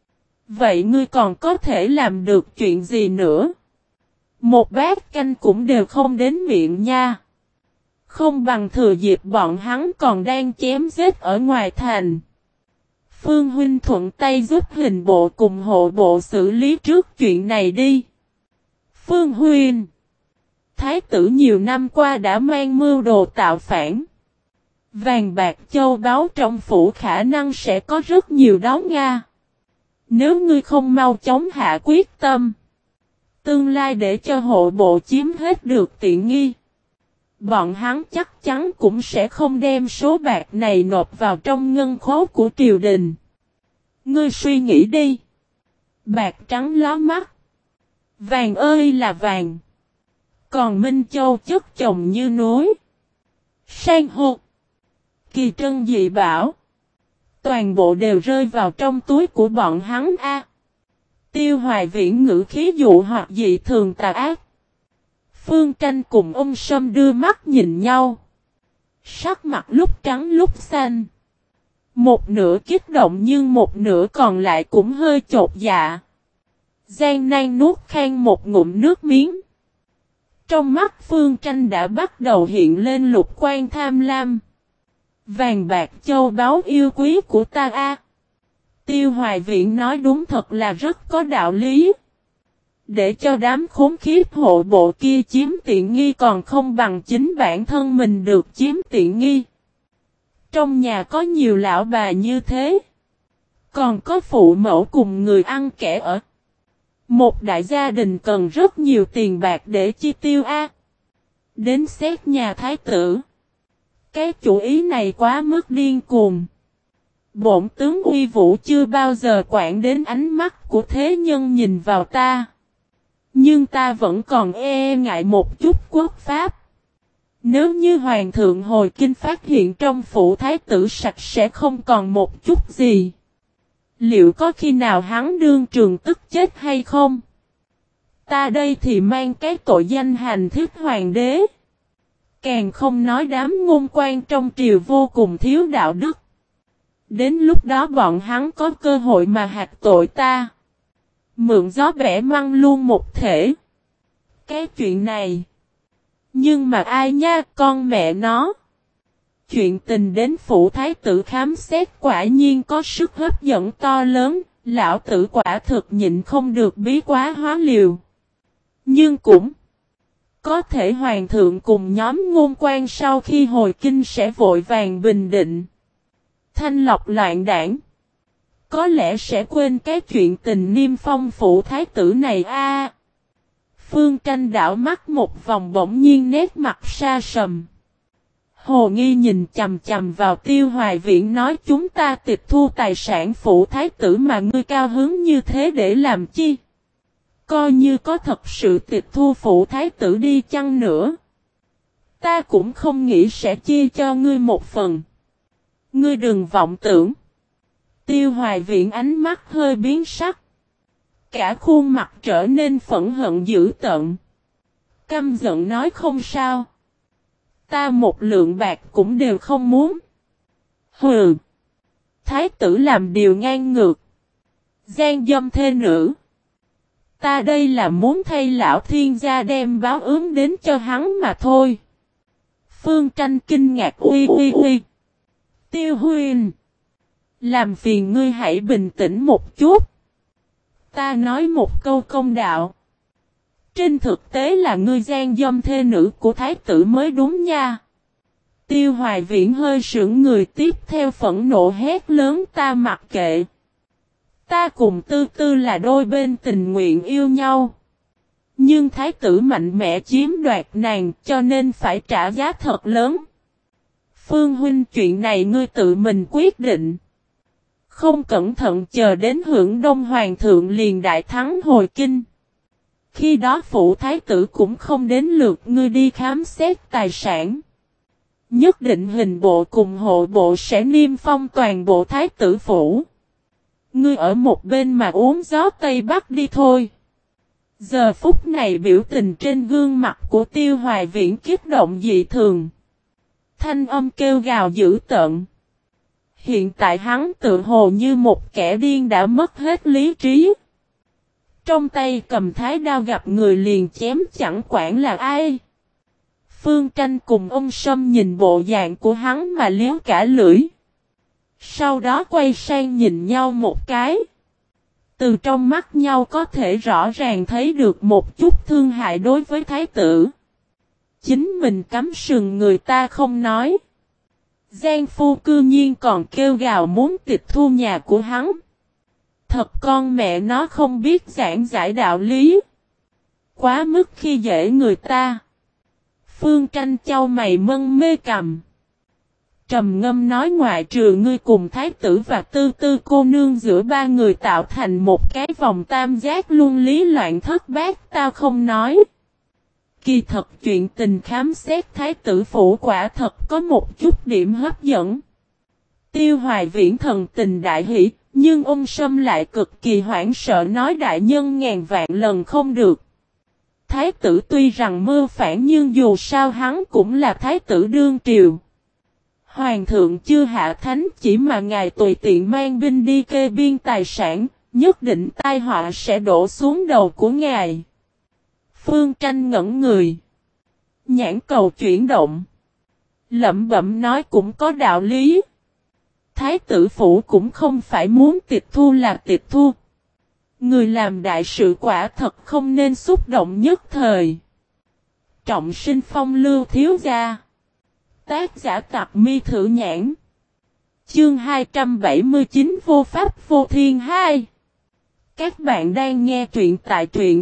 vậy ngươi còn có thể làm được chuyện gì nữa? Một bát canh cũng đều không đến miệng nha. Không bằng thừa dịp bọn hắn còn đang chém giết ở ngoài thành. Phương huynh thuận tay giúp hình bộ cùng hộ bộ xử lý trước chuyện này đi. Phương huynh, thái tử nhiều năm qua đã mang mưu đồ tạo phản. Vàng bạc châu báu trong phủ khả năng sẽ có rất nhiều đó Nga. Nếu ngươi không mau chóng hạ quyết tâm, tương lai để cho hộ bộ chiếm hết được tiện nghi, bọn hắn chắc chắn cũng sẽ không đem số bạc này nộp vào trong ngân khố của triều đình. Ngươi suy nghĩ đi. Bạc trắng lóa mắt. Vàng ơi là vàng. Còn Minh Châu chất chồng như núi. San hô, kỳ trân dị bảo, toàn bộ đều rơi vào trong túi của bọn hắn a. Tiêu Hoài Viễn ngữ khí dụ hoặc dị thường tà ác. Phương Tranh cùng ông Sâm đưa mắt nhìn nhau. Sắc mặt lúc trắng lúc xanh. Một nửa kích động nhưng một nửa còn lại cũng hơi chột dạ. Gian nan nuốt khan một ngụm nước miếng. Trong mắt Phương Tranh đã bắt đầu hiện lên lục quan tham lam. Vàng bạc châu báu yêu quý của ta a. Tiêu Hoài Viễn nói đúng thật là rất có đạo lý. Để cho đám khốn khiếp hộ bộ kia chiếm tiện nghi còn không bằng chính bản thân mình được chiếm tiện nghi. Trong nhà có nhiều lão bà như thế. Còn có phụ mẫu cùng người ăn kẻ ở. Một đại gia đình cần rất nhiều tiền bạc để chi tiêu a. Đến xét nhà thái tử. Cái chủ ý này quá mức điên cuồng. Bổn tướng uy vũ chưa bao giờ quản đến ánh mắt của thế nhân nhìn vào ta. Nhưng ta vẫn còn ngại một chút quốc pháp. Nếu như hoàng thượng hồi kinh phát hiện trong phủ thái tử sạch sẽ không còn một chút gì. Liệu có khi nào hắn đương trường tức chết hay không? Ta đây thì mang cái tội danh hành thích hoàng đế. Càng không nói đám ngôn quan trong triều vô cùng thiếu đạo đức. Đến lúc đó bọn hắn có cơ hội mà hạt tội ta. Mượn gió bẻ măng luôn một thể. Cái chuyện này. Nhưng mà ai nha, con mẹ nó. Chuyện tình đến phủ thái tử khám xét quả nhiên có sức hấp dẫn to lớn. Lão tử quả thực nhịn không được bí quá hóa liều. Nhưng cũng có thể hoàng thượng cùng nhóm ngôn quan sau khi hồi kinh sẽ vội vàng bình định. Thanh lọc loạn đảng. Có lẽ sẽ quên cái chuyện tình Niêm Phong phủ thái tử này a. Phương Tranh đảo mắt một vòng bỗng nhiên nét mặt sa sầm. Hồ Nghi nhìn chằm chằm vào Tiêu Hoài Viễn nói chúng ta tịch thu tài sản phủ thái tử mà ngươi cao hứng như thế để làm chi? Coi như có thật sự tịch thu phủ thái tử đi chăng nữa. Ta cũng không nghĩ sẽ chia cho ngươi một phần. Ngươi đừng vọng tưởng. Tiêu Hoài Viễn ánh mắt hơi biến sắc. Cả khuôn mặt trở nên phẫn hận dữ tợn. Căm giận nói không sao. Ta một lượng bạc cũng đều không muốn. Hừ. Thái tử làm điều ngang ngược. Gian dâm thê nữ. Ta đây là muốn thay lão thiên gia đem báo ứng đến cho hắn mà thôi. Phương Tranh kinh ngạc uy. Tiêu Huynh. Làm phiền ngươi hãy bình tĩnh một chút. Ta nói một câu công đạo. Trên thực tế là ngươi gian dâm thê nữ của thái tử mới đúng nha. Tiêu Hoài Viễn hơi sững người tiếp theo phẫn nộ hét lớn ta mặc kệ. Ta cùng Tư Tư là đôi bên tình nguyện yêu nhau. Nhưng thái tử mạnh mẽ chiếm đoạt nàng cho nên phải trả giá thật lớn. Phương Huynh chuyện này ngươi tự mình quyết định. Không cẩn thận chờ đến hưởng đông hoàng thượng liền đại thắng hồi kinh. Khi đó phủ thái tử cũng không đến lượt ngươi đi khám xét tài sản. Nhất định hình bộ cùng hộ bộ sẽ niêm phong toàn bộ thái tử phủ. Ngươi ở một bên mà uống gió Tây Bắc đi thôi. Giờ phút này biểu tình trên gương mặt của Tiêu Hoài Viễn kích động dị thường. Thanh âm kêu gào dữ tợn. Hiện tại hắn tự hồ như một kẻ điên đã mất hết lý trí. Trong tay cầm thái đao gặp người liền chém chẳng quản là ai. Phương Tranh cùng ông Sâm nhìn bộ dạng của hắn mà liếu cả lưỡi. Sau đó quay sang nhìn nhau một cái. Từ trong mắt nhau có thể rõ ràng thấy được một chút thương hại đối với thái tử. Chính mình cắm sừng người ta không nói. Giang Phu cư nhiên còn kêu gào muốn tịch thu nhà của hắn. Thật con mẹ nó không biết giảng giải đạo lý. Quá mức khi dễ người ta. Phương Tranh chau mày mân mê cầm. Trầm ngâm nói ngoại trừ ngươi cùng thái tử và Tư Tư cô nương giữa ba người tạo thành một cái vòng tam giác luân lý loạn thất bát tao không nói. Kỳ thật chuyện tình khám xét thái tử phủ quả thật có một chút điểm hấp dẫn. Tiêu Hoài Viễn thần tình đại hỷ, nhưng ông Sâm lại cực kỳ hoảng sợ nói đại nhân ngàn vạn lần không được. thái tử tuy rằng mưu phản nhưng dù sao hắn cũng là thái tử đương triều. Hoàng thượng chưa hạ thánh chỉ mà ngài tùy tiện mang binh đi kê biên tài sản, nhất định tai họa sẽ đổ xuống đầu của ngài. Phương Tranh ngẩn người. Nhãn cầu chuyển động. Lẩm bẩm nói cũng có đạo lý. Thái tử phủ cũng không phải muốn tịch thu là tịch thu. Người làm đại sự quả thật không nên xúc động nhất thời. Trọng sinh phong lưu thiếu gia. Tác giả Tặc Mi Thử Nhãn. Chương 279 Vô Pháp Vô Thiên 2. Các bạn đang nghe truyện tại truyện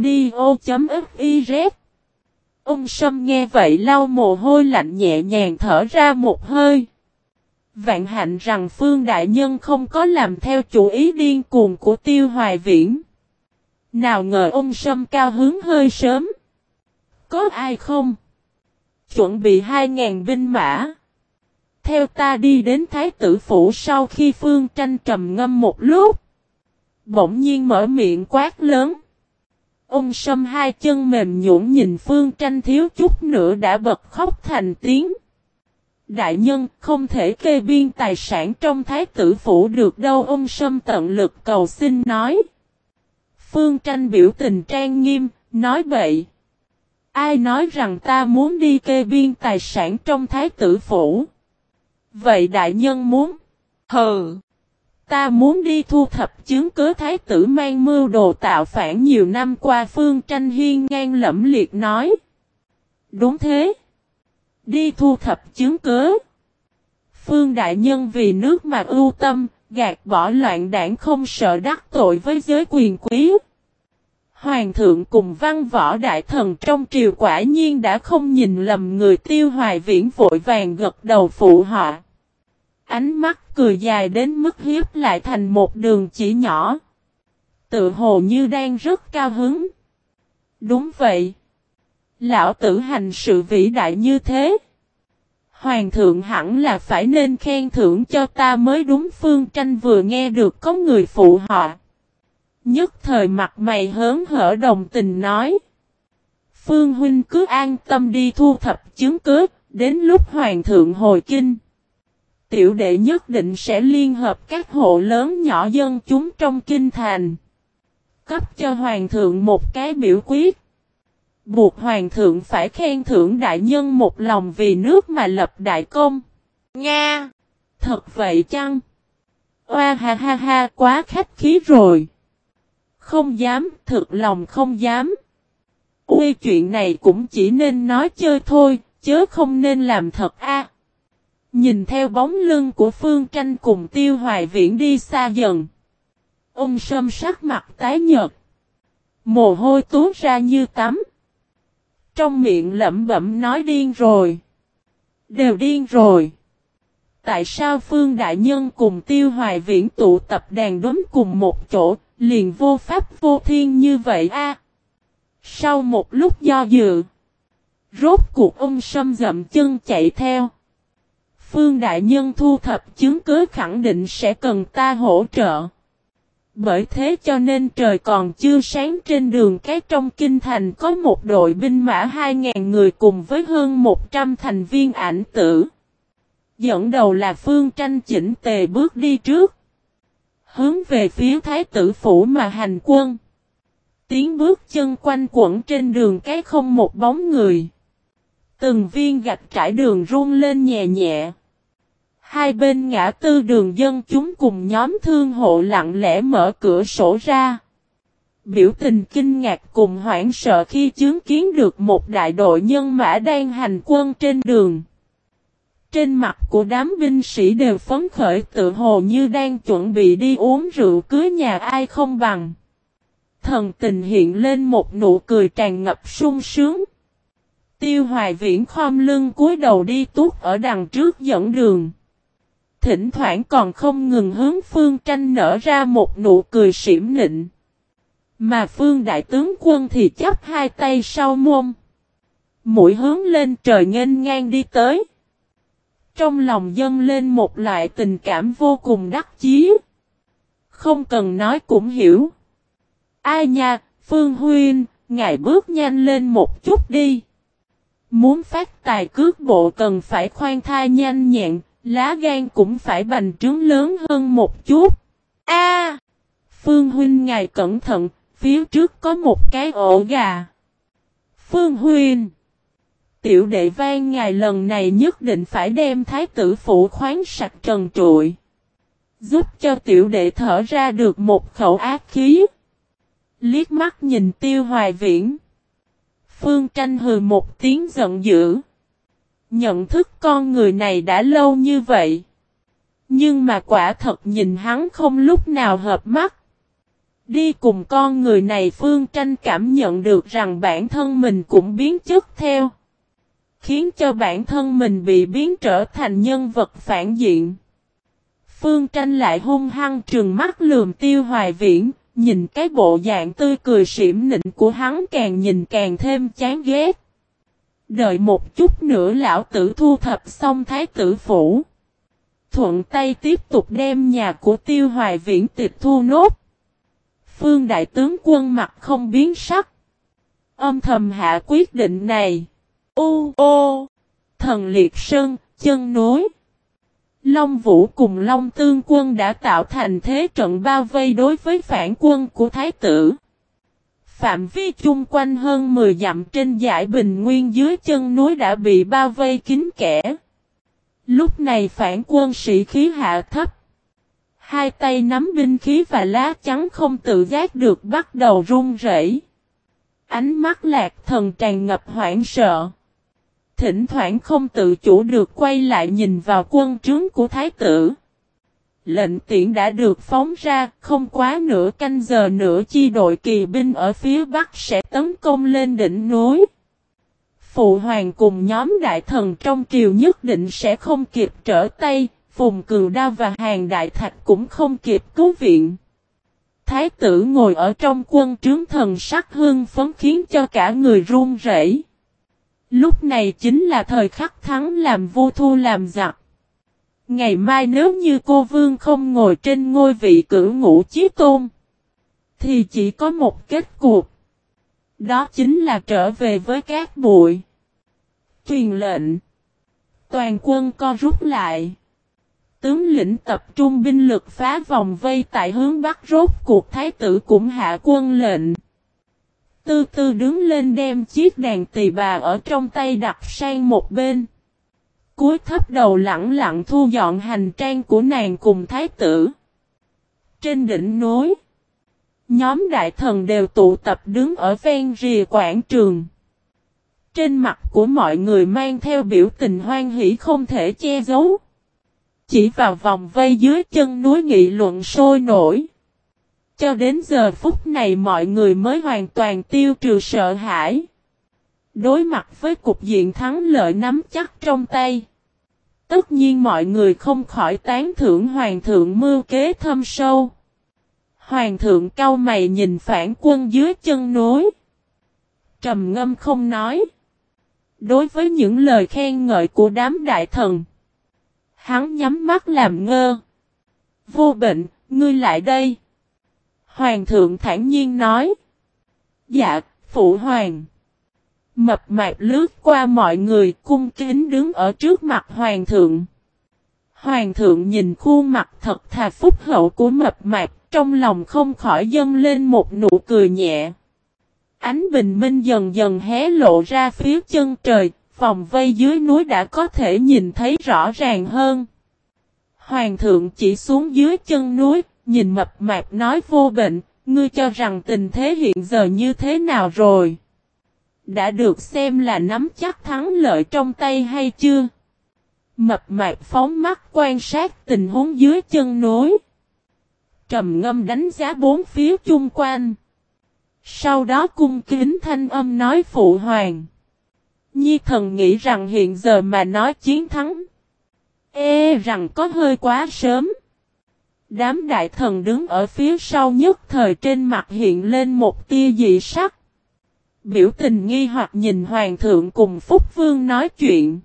audio.fiz. Ông Sâm nghe vậy lau mồ hôi lạnh nhẹ nhàng thở ra một hơi. Vạn hạnh rằng Phương Đại Nhân không có làm theo chủ ý điên cuồng của Tiêu Hoài Viễn. Nào ngờ ông Sâm cao hứng hơi sớm. Có ai không? Chuẩn bị 2.000 binh mã. Theo ta đi đến Thái tử phủ. Sau khi Phương Tranh trầm ngâm một lúc, bỗng nhiên mở miệng quát lớn. Ông Sâm hai chân mềm nhũn nhìn Phương Tranh thiếu chút nữa đã bật khóc thành tiếng. Đại nhân không thể kê biên tài sản trong Thái tử phủ được đâu, ông Sâm tận lực cầu xin nói. Phương Tranh biểu tình trang nghiêm, nói bậy. Ai nói rằng ta muốn đi kê biên tài sản trong Thái tử phủ? Vậy đại nhân muốn? Hừ! Ta muốn đi thu thập chứng cứ Thái tử mang mưu đồ tạo phản nhiều năm qua. Phương Tranh hiên ngang lẫm liệt nói. Đúng thế. Đi thu thập chứng cứ. Phương Đại Nhân vì nước mà ưu tâm, gạt bỏ loạn đảng không sợ đắc tội với giới quyền quý. Hoàng thượng cùng văn võ đại thần trong triều quả nhiên đã không nhìn lầm người. Tiêu Hoài Viễn vội vàng gật đầu phụ họ. Ánh mắt cười dài đến mức hiếp lại thành một đường chỉ nhỏ. Tự hồ như đang rất cao hứng. Đúng vậy. Lão tử hành sự vĩ đại như thế. Hoàng thượng hẳn là phải nên khen thưởng cho ta mới đúng. Phương Tranh vừa nghe được có người phụ họ. Nhất thời mặt mày hớn hở đồng tình nói. Phương huynh cứ an tâm đi thu thập chứng cứ, đến lúc hoàng thượng hồi kinh. Tiểu đệ nhất định sẽ liên hợp các hộ lớn nhỏ dân chúng trong kinh thành. Cấp cho hoàng thượng một cái biểu quyết. Buộc hoàng thượng phải khen thưởng đại nhân một lòng vì nước mà lập đại công. Nga! Thật vậy chăng? Oa ha ha ha, quá khách khí rồi. Không dám, thực lòng không dám. Ui, chuyện này cũng chỉ nên nói chơi thôi, chớ không nên làm thật a. Nhìn theo bóng lưng của Phương Tranh cùng Tiêu Hoài Viễn đi xa dần. Ông Sâm sắc mặt tái nhợt. Mồ hôi túa ra như tắm. Trong miệng lẩm bẩm nói điên rồi. Đều điên rồi. Tại sao Phương Đại Nhân cùng Tiêu Hoài Viễn tụ tập đàn đúm cùng một chỗ, liền vô pháp vô thiên như vậy a? Sau một lúc do dự, rốt cuộc ông Sâm dậm chân chạy theo. Phương Đại Nhân thu thập chứng cứ khẳng định sẽ cần ta hỗ trợ. Bởi thế cho nên trời còn chưa sáng, trên đường cái trong kinh thành có một đội binh mã 2.000 người cùng với hơn 100 thành viên ảnh tử. Dẫn đầu là Phương Tranh chỉnh tề bước đi trước. Hướng về phía Thái tử phủ mà hành quân. Tiếng bước chân quanh quẩn trên đường cái không một bóng người. Từng viên gạch trải đường rung lên nhẹ nhẹ. Hai bên ngã tư đường dân chúng cùng nhóm thương hộ lặng lẽ mở cửa sổ ra. Biểu tình kinh ngạc cùng hoảng sợ khi chứng kiến được một đại đội nhân mã đang hành quân trên đường. Trên mặt của đám binh sĩ đều phấn khởi, tự hồ như đang chuẩn bị đi uống rượu cưới nhà ai không bằng. Thần tình hiện lên một nụ cười tràn ngập sung sướng. Tiêu Hoài Viễn khom lưng cúi đầu đi tuốt ở đằng trước dẫn đường. Thỉnh thoảng còn không ngừng hướng Phương Tranh nở ra một nụ cười xỉm nịnh. Mà Phương Đại Tướng Quân thì chắp hai tay sau mông. Mũi hướng lên trời nghênh ngang đi tới. Trong lòng dâng lên một loại tình cảm vô cùng đắc chí. Không cần nói cũng hiểu. Ai nha, Phương huynh, ngài bước nhanh lên một chút đi. Muốn phát tài cước bộ cần phải khoan thai nhanh nhẹn, lá gan cũng phải bành trướng lớn hơn một chút. A, Phương huynh ngài cẩn thận, phía trước có một cái ổ gà. Phương huynh, tiểu đệ van ngài lần này nhất định phải đem thái tử phủ khoáng sạch trần trụi. Giúp cho tiểu đệ thở ra được một khẩu ác khí. Liếc mắt nhìn Tiêu Hoài Viễn. Phương Tranh hừ một tiếng giận dữ. Nhận thức con người này đã lâu như vậy. Nhưng mà quả thật nhìn hắn không lúc nào hợp mắt. Đi cùng con người này Phương Tranh cảm nhận được rằng bản thân mình cũng biến chất theo. Khiến cho bản thân mình bị biến trở thành nhân vật phản diện. Phương Tranh lại hung hăng trừng mắt lườm Tiêu Hoài Viễn. Nhìn cái bộ dạng tươi cười xỉm nịnh của hắn càng nhìn càng thêm chán ghét. Đợi một chút nữa lão tử thu thập xong thái tử phủ. Thuận tay tiếp tục đem nhà của Tiêu Hoài Viễn tịch thu nốt. Phương đại tướng quân mặt không biến sắc. Âm thầm hạ quyết định này. Thần Liệt Sơn, chân núi. Long Vũ cùng Long Tương quân đã tạo thành thế trận bao vây đối với phản quân của Thái tử. Phạm vi chung quanh hơn 10 dặm trên dải bình nguyên dưới chân núi đã bị bao vây kín kẽ. Lúc này phản quân sĩ khí hạ thấp. Hai tay nắm binh khí và lá chắn không tự giác được bắt đầu run rẩy. Ánh mắt Lạc Thần tràn ngập hoảng sợ. Thỉnh thoảng không tự chủ được quay lại nhìn vào quân trướng của thái tử. Lệnh tiễn đã được phóng ra, không quá nửa canh giờ nữa chi đội kỳ binh ở phía bắc sẽ tấn công lên đỉnh núi. Phụ hoàng cùng nhóm đại thần trong triều nhất định sẽ không kịp trở tay, Phùng Cừu Đao và Hàn Đại Thạch cũng không kịp cứu viện. Thái tử ngồi ở trong quân trướng thần sắc hưng phấn khiến cho cả người run rẩy. Lúc này chính là thời khắc thắng làm vua thua làm giặc. Ngày mai nếu như cô vương không ngồi trên ngôi vị cửu ngũ chí tôn, thì chỉ có một kết cục. Đó chính là trở về với cát bụi. Truyền lệnh. Toàn quân co rút lại. Tướng lĩnh tập trung binh lực phá vòng vây tại hướng bắc rốt cuộc thái tử cũng hạ quân lệnh. Từ từ đứng lên đem chiếc đàn tỳ bà ở trong tay đặt sang một bên. Cúi thấp đầu lặng lặng thu dọn hành trang của nàng cùng thái tử. Trên đỉnh núi, nhóm đại thần đều tụ tập đứng ở ven rìa quảng trường. Trên mặt của mọi người mang theo biểu tình hoan hỉ không thể che giấu. Chỉ vào vòng vây dưới chân núi nghị luận sôi nổi. Cho đến giờ phút này mọi người mới hoàn toàn tiêu trừ sợ hãi. Đối mặt với cục diện thắng lợi nắm chắc trong tay. Tất nhiên mọi người không khỏi tán thưởng hoàng thượng mưu kế thâm sâu. Hoàng thượng cau mày nhìn phản quân dưới chân núi. Trầm ngâm không nói. Đối với những lời khen ngợi của đám đại thần, hắn nhắm mắt làm ngơ. Vô Bệnh, ngươi lại đây. Hoàng thượng thản nhiên nói. Dạ, phụ hoàng. Mập mạp lướt qua mọi người cung kính đứng ở trước mặt hoàng thượng. Hoàng thượng nhìn khuôn mặt thật thà phúc hậu của mập mạp, trong lòng không khỏi dâng lên một nụ cười nhẹ. Ánh bình minh dần dần hé lộ ra phía chân trời, vòng vây dưới núi đã có thể nhìn thấy rõ ràng hơn. Hoàng thượng chỉ xuống dưới chân núi, nhìn mập mạp nói Vô Bệnh, ngươi cho rằng tình thế hiện giờ như thế nào rồi? Đã được xem là nắm chắc thắng lợi trong tay hay chưa? Mập mạp phóng mắt quan sát tình huống dưới chân núi. Trầm ngâm đánh giá bốn phía chung quanh. Sau đó cung kính thanh âm nói phụ hoàng. Nhi thần nghĩ rằng hiện giờ mà nói chiến thắng. Rằng có hơi quá sớm. Đám đại thần đứng ở phía sau nhất thời trên mặt hiện lên một tia dị sắc. Biểu tình nghi hoặc nhìn hoàng thượng cùng Phúc Vương nói chuyện.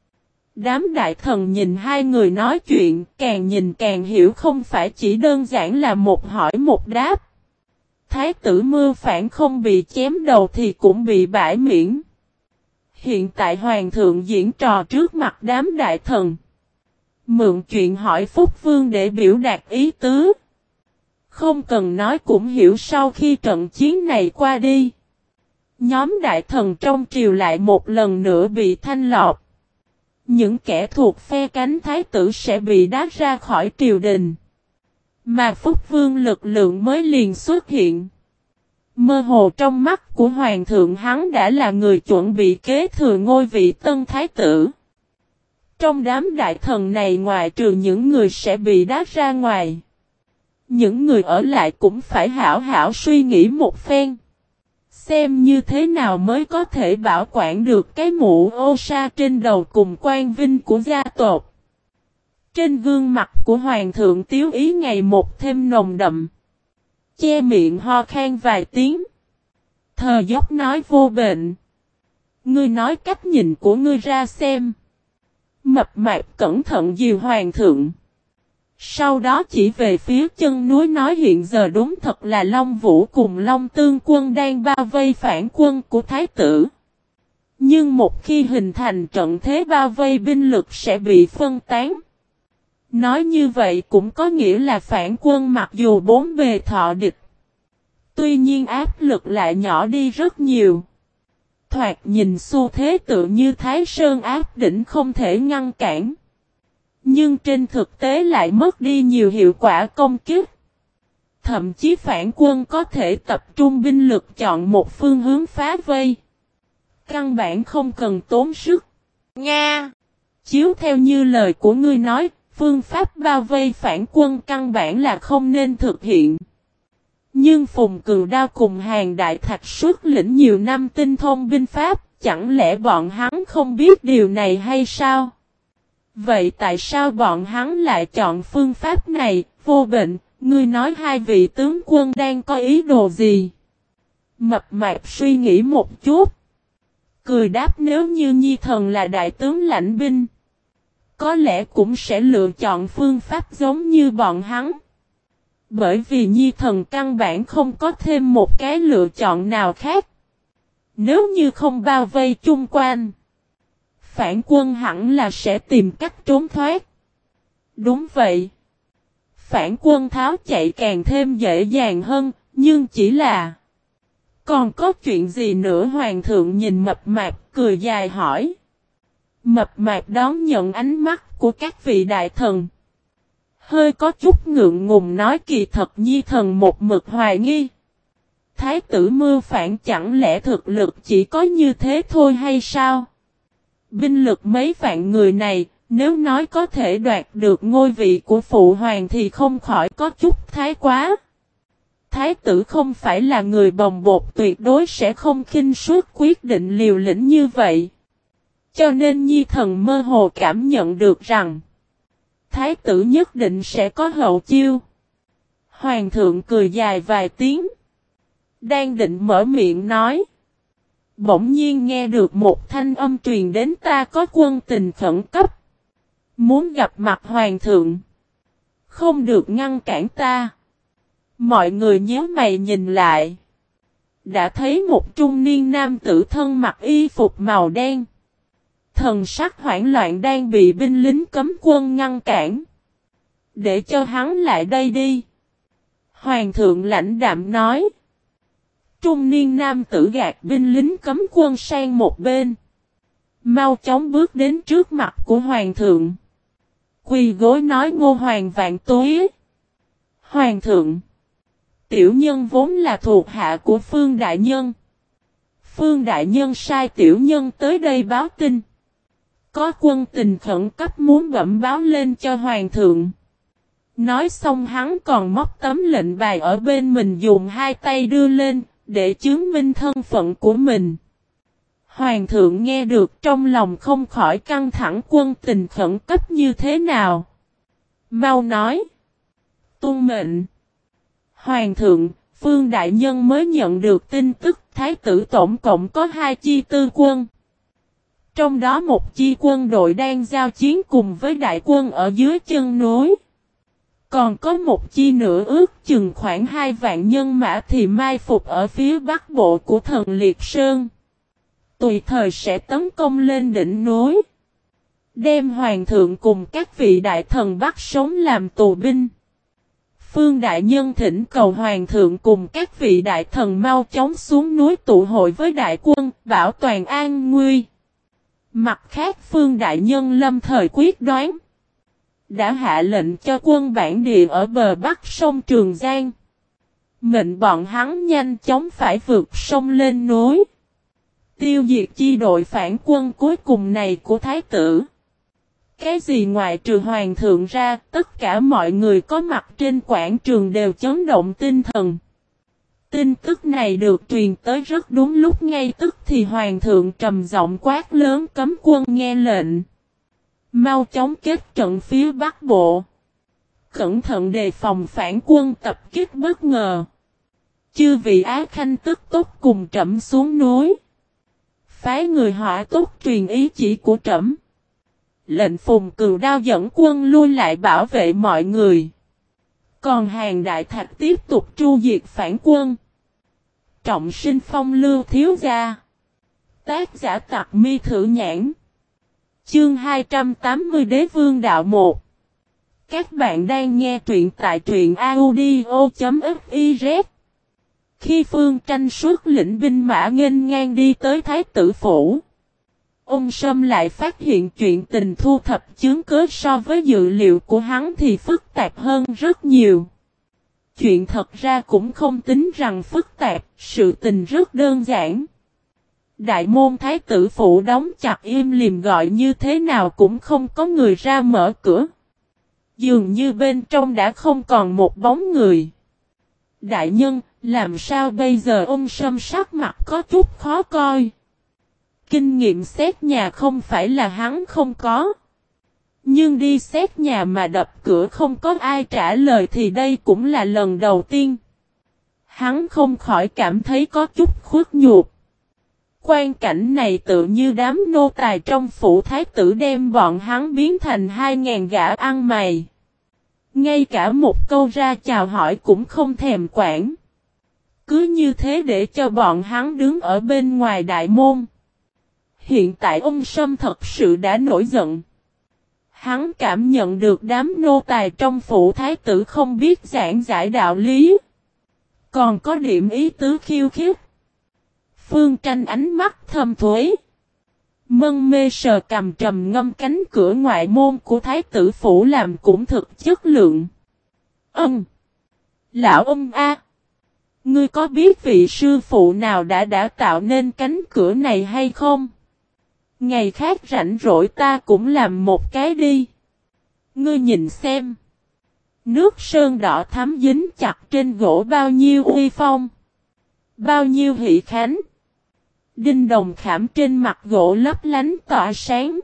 Đám đại thần nhìn hai người nói chuyện, càng nhìn càng hiểu không phải chỉ đơn giản là một hỏi một đáp. Thái tử Mưu Phản không bị chém đầu thì cũng bị bãi miễn. Hiện tại hoàng thượng diễn trò trước mặt đám đại thần. Mượn chuyện hỏi Phúc Vương để biểu đạt ý tứ. Không cần nói cũng hiểu sau khi trận chiến này qua đi. Nhóm đại thần trong triều lại một lần nữa bị thanh lọc. Những kẻ thuộc phe cánh thái tử sẽ bị đá ra khỏi triều đình. Mà Phúc Vương lực lượng mới liền xuất hiện. Mơ hồ trong mắt của hoàng thượng hắn đã là người chuẩn bị kế thừa ngôi vị tân thái tử. Trong đám đại thần này ngoài trừ những người sẽ bị đá ra ngoài. Những người ở lại cũng phải hảo hảo suy nghĩ một phen. Xem như thế nào mới có thể bảo quản được cái mũ ô sa trên đầu cùng quan vinh của gia tộc. Trên gương mặt của hoàng thượng tiếu ý ngày một thêm nồng đậm. Che miệng ho khan vài tiếng. Thờ dốc nói vô bệnh. Ngươi nói cách nhìn của ngươi ra xem. Mập mạp cẩn thận dìu hoàng thượng. Sau đó chỉ về phía chân núi nói hiện giờ đúng thật là Long Vũ cùng Long Tương quân đang bao vây phản quân của thái tử. Nhưng một khi hình thành trận thế bao vây binh lực sẽ bị phân tán. Nói như vậy cũng có nghĩa là phản quân mặc dù bốn bề thọ địch. Tuy nhiên áp lực lại nhỏ đi rất nhiều. Thoạt nhìn xu thế tự như Thái Sơn áp đỉnh không thể ngăn cản. Nhưng trên thực tế lại mất đi nhiều hiệu quả công kích. Thậm chí phản quân có thể tập trung binh lực chọn một phương hướng phá vây. Căn bản không cần tốn sức. Nga! Chiếu theo như lời của ngươi nói, phương pháp bao vây phản quân căn bản là không nên thực hiện. Nhưng Phùng Cừu Đao cùng Hàng Đại Thạch xuất lĩnh nhiều năm tinh thông binh pháp, chẳng lẽ bọn hắn không biết điều này hay sao? Vậy tại sao bọn hắn lại chọn phương pháp này, Vô Bệnh, ngươi nói hai vị tướng quân đang có ý đồ gì? Mập mạp suy nghĩ một chút. Cười đáp nếu như Nhi Thần là đại tướng lãnh binh. Có lẽ cũng sẽ lựa chọn phương pháp giống như bọn hắn. Bởi vì Nhi Thần căn bản không có thêm một cái lựa chọn nào khác. Nếu như không bao vây chung quanh, phản quân hẳn là sẽ tìm cách trốn thoát. Đúng vậy. Phản quân tháo chạy càng thêm dễ dàng hơn, nhưng chỉ là... Còn có chuyện gì nữa hoàng thượng nhìn mập mạp cười dài hỏi. Mập mạp đón nhận ánh mắt của các vị đại thần. Hơi có chút ngượng ngùng nói kỳ thật Nhi Thần một mực hoài nghi. Thái tử Mưu Phản chẳng lẽ thực lực chỉ có như thế thôi hay sao? Binh lực mấy vạn người này, nếu nói có thể đoạt được ngôi vị của phụ hoàng thì không khỏi có chút thái quá. Thái tử không phải là người bồng bột tuyệt đối sẽ không khinh suất quyết định liều lĩnh như vậy. Cho nên Nhi Thần mơ hồ cảm nhận được rằng Thái tử nhất định sẽ có hậu chiêu. Hoàng thượng cười dài vài tiếng. Đang định mở miệng nói. Bỗng nhiên nghe được một thanh âm truyền đến ta có quân tình khẩn cấp. Muốn gặp mặt hoàng thượng. Không được ngăn cản ta. Mọi người nhíu mày nhìn lại. Đã thấy một trung niên nam tử thân mặc y phục màu đen. Thần sắc hoảng loạn đang bị binh lính cấm quân ngăn cản. Để cho hắn lại đây đi. Hoàng thượng lãnh đạm nói. Trung niên nam tử gạt binh lính cấm quân sang một bên. Mau chóng bước đến trước mặt của hoàng thượng. Quỳ gối nói Ngô Hoàng vạn tuế. Hoàng thượng. Tiểu nhân vốn là thuộc hạ của Phương Đại Nhân. Phương Đại Nhân sai tiểu nhân tới đây báo tin. Có quân tình khẩn cấp muốn bẩm báo lên cho hoàng thượng. Nói xong hắn còn móc tấm lệnh bài ở bên mình dùng hai tay đưa lên, để chứng minh thân phận của mình. Hoàng thượng nghe được trong lòng không khỏi căng thẳng quân tình khẩn cấp như thế nào. Mau nói. Tuân mệnh. Hoàng thượng, Phương Đại Nhân mới nhận được tin tức Thái tử tổng cộng có 2 chi tư quân. Trong đó một chi quân đội đang giao chiến cùng với đại quân ở dưới chân núi. Còn có một chi nữa ước chừng khoảng 2 vạn nhân mã thì mai phục ở phía bắc bộ của thần Liệt Sơn. Tùy thời sẽ tấn công lên đỉnh núi. Đem hoàng thượng cùng các vị đại thần bắt sống làm tù binh. Phương đại nhân thỉnh cầu hoàng thượng cùng các vị đại thần mau chóng xuống núi tụ hội với đại quân, bảo toàn an nguy. Mặt khác Phương đại nhân lâm thời quyết đoán. Đã hạ lệnh cho quân bản địa ở bờ bắc sông Trường Giang. Mệnh bọn hắn nhanh chóng phải vượt sông lên núi. Tiêu diệt chi đội phản quân cuối cùng này của thái tử. Cái gì ngoại trừ hoàng thượng ra, tất cả mọi người có mặt trên quảng trường đều chấn động tinh thần. Tin tức này được truyền tới rất đúng lúc, ngay tức thì hoàng thượng trầm giọng quát lớn cấm quân nghe lệnh. Mau chóng kết trận phía bắc bộ. Cẩn thận đề phòng phản quân tập kích bất ngờ. Chư vị Á Khanh tức tốc cùng trẫm xuống núi. Phái người hỏa tốc truyền ý chỉ của trẫm. Lệnh Phùng Cừu Đao dẫn quân lui lại bảo vệ mọi người. Còn Hàng Đại Thạch tiếp tục tru diệt phản quân. Trọng sinh phong lưu thiếu gia. Tác giả Tặc Mi Thử Nhãn. Chương 280 Đế Vương Đạo 1. Các bạn đang nghe truyện tại truyện audio.fiz. Khi Phương Tranh xuất lĩnh binh mã nghênh ngang đi tới Thái tử phủ, ông Sâm lại phát hiện chuyện tình thu thập chứng cứ so với dự liệu của hắn thì phức tạp hơn rất nhiều. Chuyện thật ra cũng không tính rằng phức tạp, sự tình rất đơn giản. Đại môn Thái tử phủ đóng chặt im lìm, gọi như thế nào cũng không có người ra mở cửa. Dường như bên trong đã không còn một bóng người. Đại nhân, làm sao bây giờ? Ông Sâm sắc mặt có chút khó coi. Kinh nghiệm xét nhà không phải là hắn không có. Nhưng đi xét nhà mà đập cửa không có ai trả lời thì đây cũng là lần đầu tiên. Hắn không khỏi cảm thấy có chút khuất nhục. Quan cảnh này tự như đám nô tài trong phủ thái tử đem bọn hắn biến thành 2.000 gã ăn mày. Ngay cả một câu ra chào hỏi cũng không thèm quản. Cứ như thế để cho bọn hắn đứng ở bên ngoài đại môn. Hiện tại ông Sâm thật sự đã nổi giận. Hắn cảm nhận được đám nô tài trong phủ thái tử không biết giảng giải đạo lý. Còn có điểm ý tứ khiêu khích. Phương Tranh ánh mắt thâm thuế. Mân mê sờ cầm trầm ngâm cánh cửa ngoại môn của thái tử phủ làm cũng thực chất lượng. Lão ông a, ngươi có biết vị sư phụ nào đã tạo nên cánh cửa này hay không? Ngày khác rảnh rỗi ta cũng làm một cái đi. Ngươi nhìn xem. Nước sơn đỏ thắm dính chặt trên gỗ bao nhiêu uy phong. Bao nhiêu hỷ khánh. Đinh đồng khảm trên mặt gỗ lấp lánh tỏa sáng.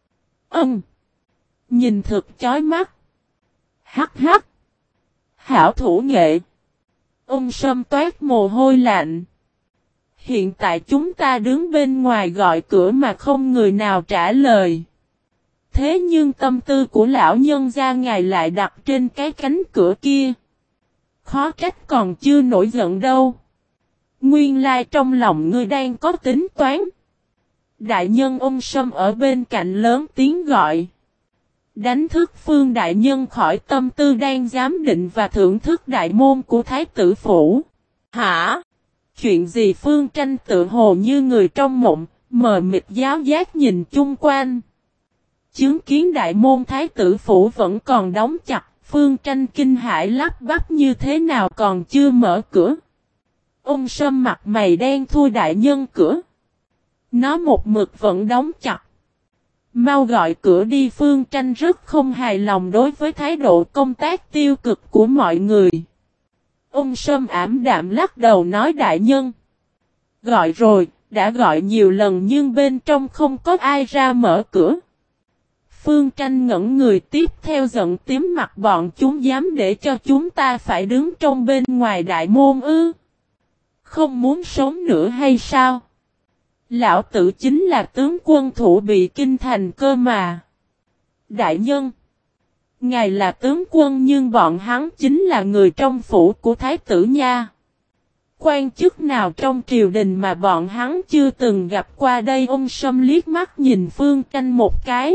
Nhìn thực chói mắt. Hắc hắc. Hảo thủ nghệ. Ông Sâm toát mồ hôi lạnh. Hiện tại chúng ta đứng bên ngoài gọi cửa mà không người nào trả lời. Thế nhưng tâm tư của lão nhân gia ngài lại đặt trên cái cánh cửa kia. Khó trách còn chưa nổi giận đâu. Nguyên lai trong lòng ngươi đang có tính toán. Đại nhân ông Sâm ở bên cạnh lớn tiếng gọi. Đánh thức Phương đại nhân khỏi tâm tư đang giám định và thưởng thức đại môn của thái tử phủ. Hả? Chuyện gì? Phương Tranh tự hồ như người trong mộng, mờ mịt giáo giác nhìn chung quanh. Chứng kiến đại môn thái tử phủ vẫn còn đóng chặt, Phương Tranh kinh hãi lắp bắp như thế nào còn chưa mở cửa. Ông Sâm mặt mày đen thui. Đại nhân cửa. Nó một mực vẫn đóng chặt. Mau gọi cửa đi. Phương Tranh rất không hài lòng đối với thái độ công tác tiêu cực của mọi người. Ông Sâm ảm đạm lắc đầu nói đại nhân. Gọi rồi, đã gọi nhiều lần nhưng bên trong không có ai ra mở cửa. Phương Tranh ngẩn người tiếp theo giận tím mặt bọn chúng dám để cho chúng ta phải đứng trong bên ngoài đại môn ư. Không muốn sống nữa hay sao? Lão tử chính là tướng quân thủ bị kinh thành cơ mà. Đại nhân. Ngài là tướng quân nhưng bọn hắn chính là người trong phủ của thái tử nha. Quan chức nào trong triều đình mà bọn hắn chưa từng gặp qua đây? Ông Sâm liếc mắt nhìn Phương Tranh một cái.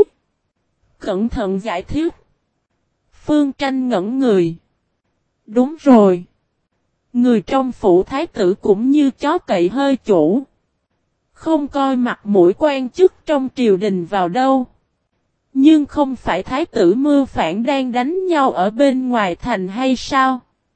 Cẩn thận giải thích. Phương Tranh ngẩn người. Đúng rồi. Người trong phủ thái tử cũng như chó cậy hơi chủ. Không coi mặt mũi quan chức trong triều đình vào đâu. Nhưng không phải thái tử mưu phản đang đánh nhau ở bên ngoài thành hay sao?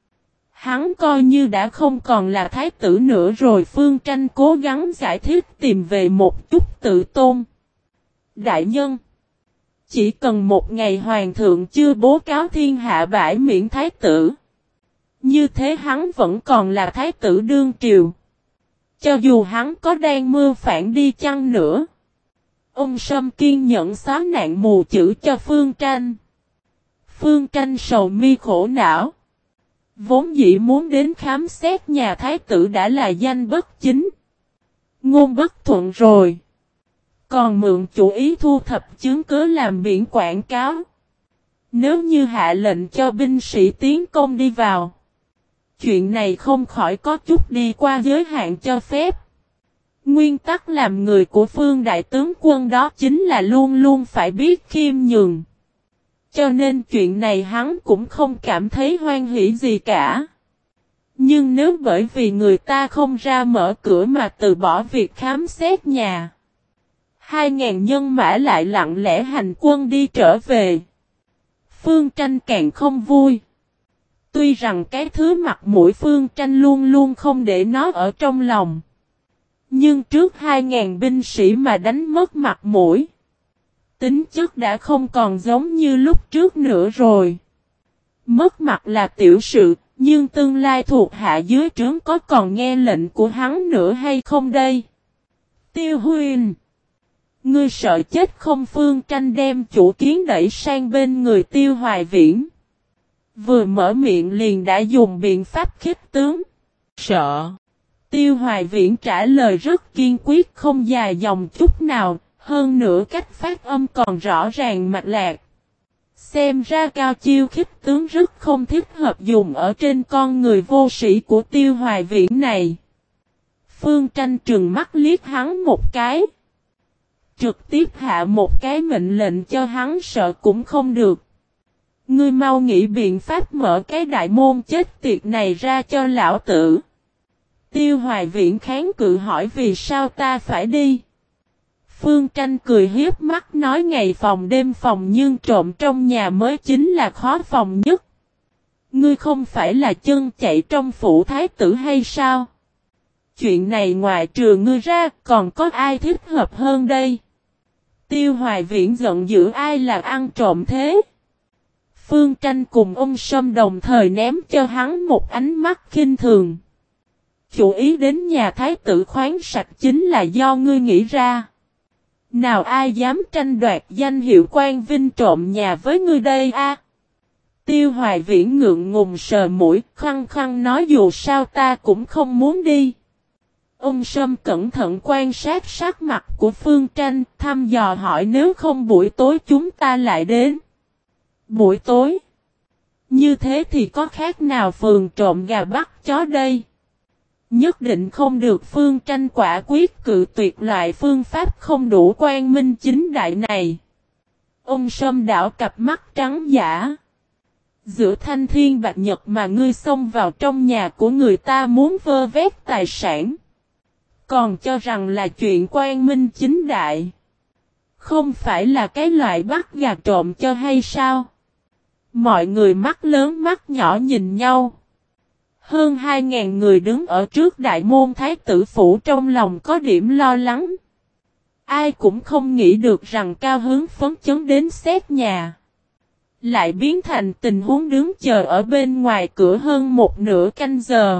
Hắn coi như đã không còn là thái tử nữa rồi. Phương Tranh cố gắng giải thích tìm về một chút tự tôn. Đại nhân, chỉ cần một ngày hoàng thượng chưa bố cáo thiên hạ bãi miễn thái tử. Như thế hắn vẫn còn là thái tử đương triều. Cho dù hắn có đang mưu phản đi chăng nữa. Ông Sâm kiên nhẫn xóa nạn mù chữ cho Phương Tranh. Phương Tranh sầu mi khổ não. Vốn dĩ muốn đến khám xét nhà thái tử đã là danh bất chính. Ngôn bất thuận rồi. Còn mượn chủ ý thu thập chứng cứ làm biển quảng cáo. Nếu như hạ lệnh cho binh sĩ tiến công đi vào. Chuyện này không khỏi có chút đi qua giới hạn cho phép. Nguyên tắc làm người của Phương đại tướng quân đó chính là luôn luôn phải biết khiêm nhường. Cho nên chuyện này hắn cũng không cảm thấy hoan hỉ gì cả. Nhưng nếu bởi vì người ta không ra mở cửa mà từ bỏ việc khám xét nhà. 2.000 nhân mã lại lặng lẽ hành quân đi trở về. Phương Tranh càng không vui. Tuy rằng cái thứ mặt mũi Phương Tranh luôn luôn không để nó ở trong lòng. Nhưng trước 2.000 binh sĩ mà đánh mất mặt mũi. Tính chất đã không còn giống như lúc trước nữa rồi. Mất mặt là tiểu sự, nhưng tương lai thuộc hạ dưới trướng có còn nghe lệnh của hắn nữa hay không đây? Tiêu Huynh, ngươi sợ chết không? Phương Tranh đem chủ kiến đẩy sang bên người Tiêu Hoài Viễn. Vừa mở miệng liền đã dùng biện pháp khích tướng. Sợ. Tiêu Hoài Viễn trả lời rất kiên quyết, không dài dòng chút nào, hơn nữa cách phát âm còn rõ ràng mạch lạc. Xem ra cao chiêu khích tướng rất không thích hợp dùng ở trên con người vô sĩ của Tiêu Hoài Viễn này. Phương Tranh trừng mắt liếc hắn một cái. Trực tiếp hạ một cái mệnh lệnh cho hắn sợ cũng không được. Ngươi mau nghĩ biện pháp mở cái đại môn chết tiệt này ra cho lão tử. Tiêu Hoài Viễn kháng cự hỏi vì sao ta phải đi. Phương Tranh cười hiếp mắt nói ngày phòng đêm phòng nhưng trộm trong nhà mới chính là khó phòng nhất. Ngươi không phải là chân chạy trong phủ thái tử hay sao? Chuyện này ngoài trừ ngươi ra còn có ai thích hợp hơn đây? Tiêu Hoài Viễn giận dữ ai là ăn trộm thế? Phương Tranh cùng ông Sâm đồng thời ném cho hắn một ánh mắt khinh thường. Chủ ý đến nhà thái tử khoáng sạch chính là do ngươi nghĩ ra. Nào ai dám tranh đoạt danh hiệu quan vinh trộm nhà với ngươi đây a? Tiêu Hoài Viễn ngượng ngùng sờ mũi, khăng khăng nói dù sao ta cũng không muốn đi. Ông Sâm cẩn thận quan sát sắc mặt của Phương Tranh, thăm dò hỏi nếu không buổi tối chúng ta lại đến. Buổi tối? Như thế thì có khác nào phường trộm gà bắt chó đây? Nhất định không được. Phương Tranh quả quyết cự tuyệt loại phương pháp không đủ quang minh chính đại này. Ông Sâm đảo cặp mắt trắng giả. Giữa thanh thiên bạch nhật mà ngươi xông vào trong nhà của người ta muốn vơ vét tài sản. Còn cho rằng là chuyện quang minh chính đại. Không phải là cái loại bắt gà trộm cho hay sao? Mọi người mắt lớn mắt nhỏ nhìn nhau. Hơn 2.000 người đứng ở trước đại môn thái tử phủ trong lòng có điểm lo lắng. Ai cũng không nghĩ được rằng cao hứng phấn chấn đến xét nhà. Lại biến thành tình huống đứng chờ ở bên ngoài cửa hơn một nửa canh giờ.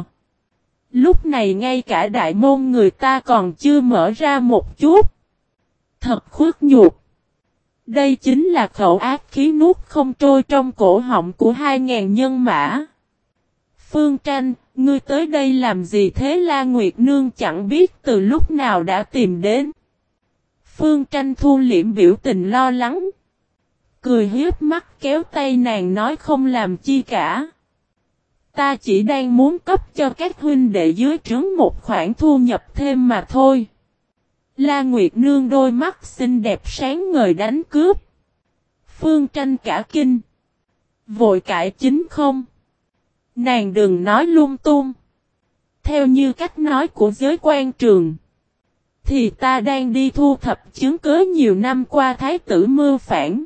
Lúc này ngay cả đại môn người ta còn chưa mở ra một chút. Thật khuất nhục. Đây chính là khẩu ác khí nuốt không trôi trong cổ họng của 2.000 nhân mã. Phương Tranh, ngươi tới đây làm gì thế? La Nguyệt Nương chẳng biết từ lúc nào đã tìm đến. Phương Tranh thu liễm biểu tình lo lắng. cười hiếp mắt kéo tay nàng nói không làm chi cả. Ta chỉ đang muốn cấp cho các huynh đệ dưới trướng một khoản thu nhập thêm mà thôi. La Nguyệt Nương đôi mắt xinh đẹp sáng ngời đánh cướp. Phương Tranh cả kinh. Vội cãi chính không. Nàng đừng nói lung tung. Theo như cách nói của giới quan trường. Thì ta đang đi thu thập chứng cứ nhiều năm qua thái tử mưu phản.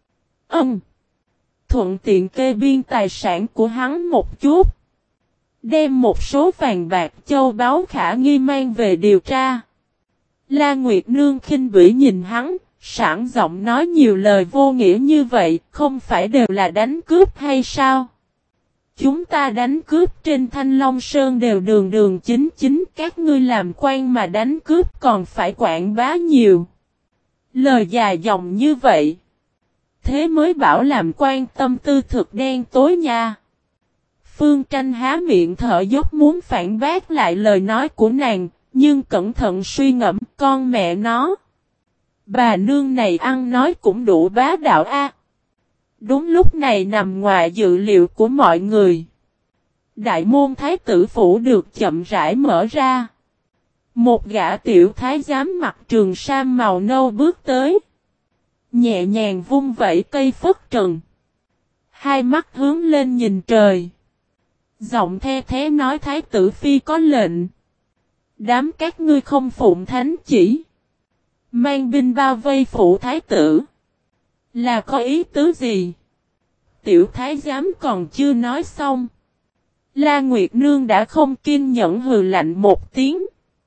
Thuận tiện kê biên tài sản của hắn một chút. Đem một số vàng bạc châu báu khả nghi mang về điều tra. La Nguyệt Nương khinh bỉ nhìn hắn, sảng giọng nói nhiều lời vô nghĩa như vậy, không phải đều là đánh cướp hay sao? Chúng ta đánh cướp trên Thanh Long Sơn đều đường đường chính chính, các ngươi làm quan mà đánh cướp còn phải quảng bá nhiều. Lời dài dòng như vậy. Thế mới bảo làm quan tâm tư thực đen tối nha. Phương Tranh há miệng thở dốc muốn phản bác lại lời nói của nàng, nhưng cẩn thận suy ngẫm con mẹ nó. Bà nương này ăn nói cũng đủ bá đạo a. Đúng lúc này nằm ngoài dự liệu của mọi người. Đại môn thái tử phủ được chậm rãi mở ra. Một gã tiểu thái giám mặc trường sam màu nâu bước tới. Nhẹ nhàng vung vẩy cây phất trần. Hai mắt hướng lên nhìn trời. Giọng the thế nói thái tử phi có lệnh. Đám các ngươi không phụng thánh chỉ. Mang binh bao vây phủ thái tử. Là có ý tứ gì? Tiểu thái giám còn chưa nói xong. La Nguyệt Nương đã không kiên nhẫn hừ lạnh một tiếng.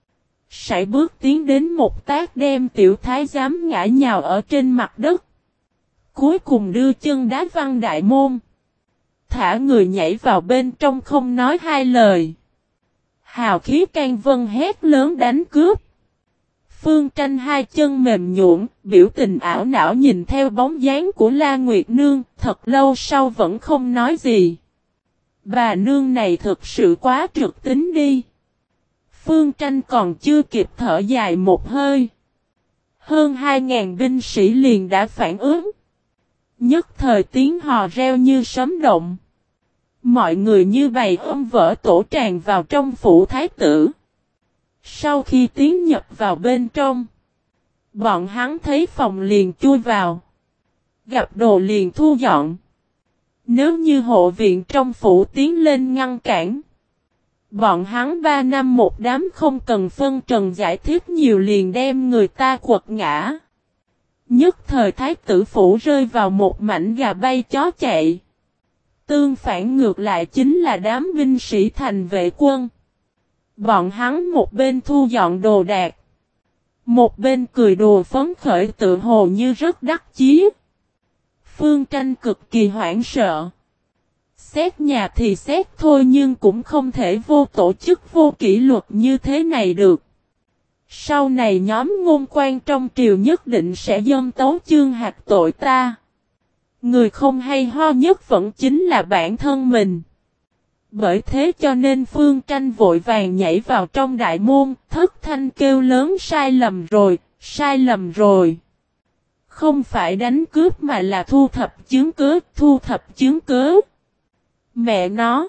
Sải bước tiến đến một tác đem tiểu thái giám ngã nhào ở trên mặt đất. Cuối cùng đưa chân đá văng đại môn. Thả người nhảy vào bên trong không nói hai lời. Hào khí can vân hét lớn đánh cướp. Phương Tranh hai chân mềm nhũn, biểu tình ảo não nhìn theo bóng dáng của La Nguyệt Nương, thật lâu sau vẫn không nói gì. Bà nương này thực sự quá trực tính đi. Phương Tranh còn chưa kịp thở dài một hơi. Hơn 2.000 binh sĩ liền đã phản ứng. Nhất thời tiếng hò reo như sấm động. Mọi người như bầy ong vỡ tổ tràn vào trong phủ thái tử. Sau khi tiến nhập vào bên trong, bọn hắn thấy phòng liền chui vào. Gặp đồ liền thu dọn. Nếu như hộ viện trong phủ tiến lên ngăn cản, bọn hắn 3 năm một đám không cần phân trần giải thích nhiều liền đem người ta quật ngã. Nhất thời thái tử phủ rơi vào một mảnh gà bay chó chạy. Tương phản ngược lại chính là đám binh sĩ thành vệ quân. Bọn hắn một bên thu dọn đồ đạc, một bên cười đùa phấn khởi tự hồ như rất đắc chí. Phương Tranh cực kỳ hoảng sợ. Xét nhà thì xét thôi nhưng cũng không thể vô tổ chức vô kỷ luật như thế này được. Sau này nhóm ngôn quan trong triều nhất định sẽ dâng tấu chương hạt tội ta. Người không hay ho nhất vẫn chính là bản thân mình. Bởi thế cho nên Phương Tranh vội vàng nhảy vào trong đại môn, thất thanh kêu lớn sai lầm rồi, sai lầm rồi. Không phải đánh cướp mà là thu thập chứng cứ, thu thập chứng cứ. Mẹ nó!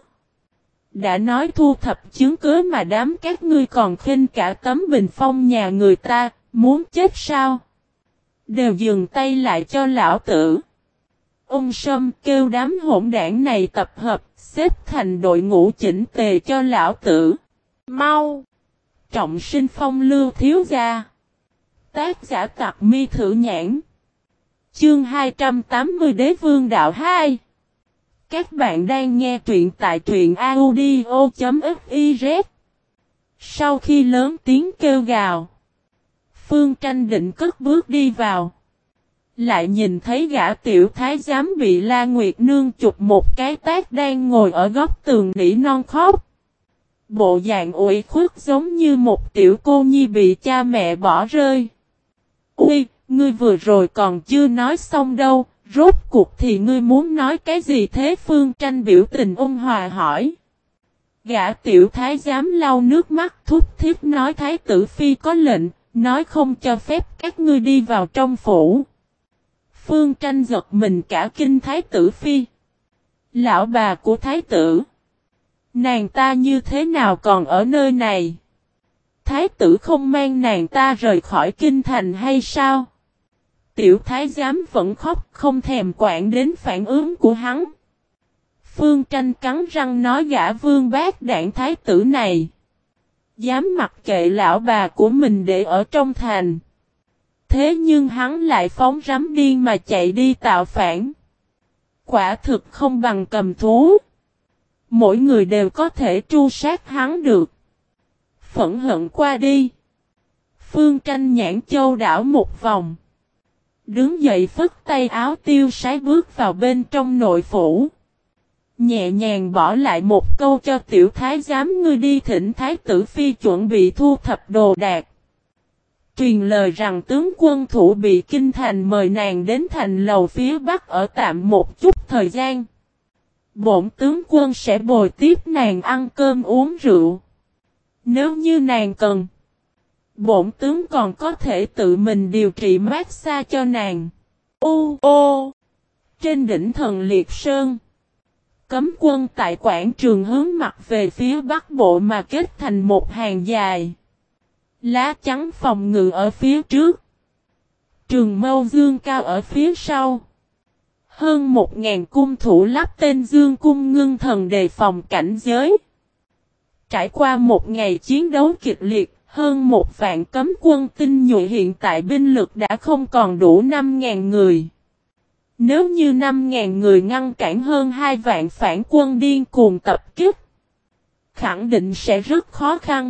Đã nói thu thập chứng cứ mà đám các ngươi còn khinh cả tấm bình phong nhà người ta, muốn chết sao? Đều dừng tay lại cho lão tử. Ông Sâm kêu đám hỗn đảng này tập hợp, xếp thành đội ngũ chỉnh tề cho lão tử. Mau! Trọng Sinh Phong Lưu thiếu gia. Tác giả Tặc Mi Thử Nhãn. Chương 280 Đế Vương Đạo 2. Các bạn đang nghe truyện tại truyện audio.fiz. Sau khi lớn tiếng kêu gào, Phương Tranh định cất bước đi vào. Lại nhìn thấy gã tiểu thái giám bị La Nguyệt Nương chụp một cái tát đang ngồi ở góc tường nỉ non khóc. Bộ dạng ủy khuất giống như một tiểu cô nhi bị cha mẹ bỏ rơi. Ui, ngươi vừa rồi còn chưa nói xong đâu, rốt cuộc thì ngươi muốn nói cái gì thế? Phương Tranh biểu tình ôn hòa hỏi. Gã tiểu thái giám lau nước mắt thúc thiết nói thái tử phi có lệnh, nói không cho phép các ngươi đi vào trong phủ. Phương Tranh giật mình cả kinh Thái tử Phi. Lão bà của Thái tử. Nàng ta như thế nào còn ở nơi này? Thái tử không mang nàng ta rời khỏi kinh thành hay sao? Tiểu thái giám vẫn khóc không thèm quản đến phản ứng của hắn. Phương Tranh cắn răng nói gã vương bát đảng thái tử này. Dám mặc kệ lão bà của mình để ở trong thành. Thế nhưng hắn lại phóng rắm điên mà chạy đi tạo phản. Quả thực không bằng cầm thú. Mỗi người đều có thể tru sát hắn được. Phẫn hận qua đi. Phương Tranh nhãn châu đảo một vòng. Đứng dậy phất tay áo tiêu sái bước vào bên trong nội phủ. Nhẹ nhàng bỏ lại một câu cho tiểu thái giám ngươi đi thỉnh Thái tử Phi chuẩn bị thu thập đồ đạc. Truyền lời rằng tướng quân thủ bị kinh thành mời nàng đến thành lầu phía bắc ở tạm một chút thời gian. Bổn tướng quân sẽ bồi tiếp nàng ăn cơm uống rượu. Nếu như nàng cần, bổn tướng còn có thể tự mình điều trị massage cho nàng. Trên đỉnh Thần Liệt Sơn, cấm quân tại quảng trường hướng mặt về phía bắc bộ mà kết thành một hàng dài. Lá chắn phòng ngự ở phía trước. Trường mâu dương cao ở phía sau. Hơn 1000 cung thủ lắp tên dương cung ngưng thần đề phòng cảnh giới. Trải qua một ngày chiến đấu kịch liệt, hơn 1 vạn cấm quân tinh nhuệ hiện tại binh lực đã không còn đủ 5000 người. Nếu như 5000 người ngăn cản hơn 2 vạn phản quân điên cuồng tập kích, khẳng định sẽ rất khó khăn.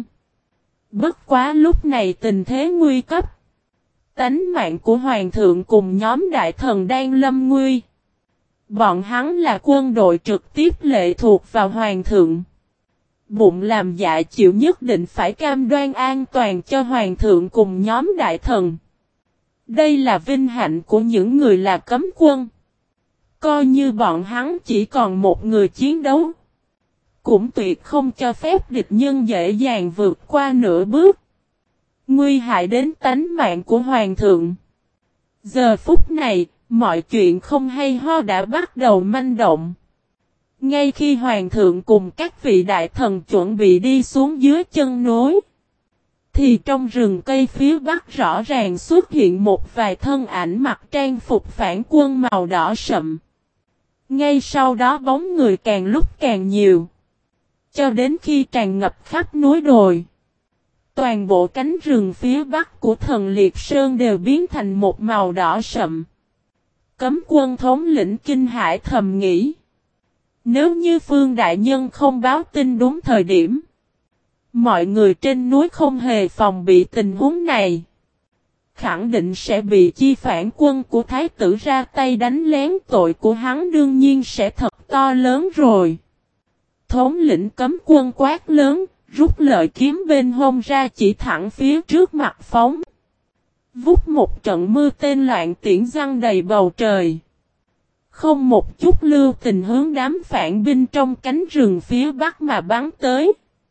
Bất quá lúc này tình thế nguy cấp. Tánh mạng của hoàng thượng cùng nhóm đại thần đang lâm nguy. Bọn hắn là quân đội trực tiếp lệ thuộc vào hoàng thượng. Bụng làm dạ chịu nhất định phải cam đoan an toàn cho hoàng thượng cùng nhóm đại thần. Đây là vinh hạnh của những người là cấm quân. Coi như bọn hắn chỉ còn một người chiến đấu, cũng tuyệt không cho phép địch nhân dễ dàng vượt qua nửa bước. Nguy hại đến tánh mạng của hoàng thượng. Giờ phút này, mọi chuyện không hay ho đã bắt đầu manh động. Ngay khi hoàng thượng cùng các vị đại thần chuẩn bị đi xuống dưới chân núi, thì trong rừng cây phía bắc rõ ràng xuất hiện một vài thân ảnh mặc trang phục phản quân màu đỏ sậm. Ngay sau đó bóng người càng lúc càng nhiều, cho đến khi tràn ngập khắp núi đồi. Toàn bộ cánh rừng phía bắc của Thần Liệt Sơn đều biến thành một màu đỏ sậm. Cấm quân thống lĩnh kinh hãi thầm nghĩ. Nếu như Phương Đại Nhân không báo tin đúng thời điểm, mọi người trên núi không hề phòng bị tình huống này, khẳng định sẽ bị chi phản quân của Thái tử ra tay đánh lén, tội của hắn đương nhiên sẽ thật to lớn rồi. Thống lĩnh cấm quân quát lớn, rút lợi kiếm bên hông ra chỉ thẳng phía trước mặt phóng. Vút một trận mưa tên loạn tiễn giăng đầy bầu trời. Không một chút lưu tình hướng đám phản binh trong cánh rừng phía bắc mà bắn tới.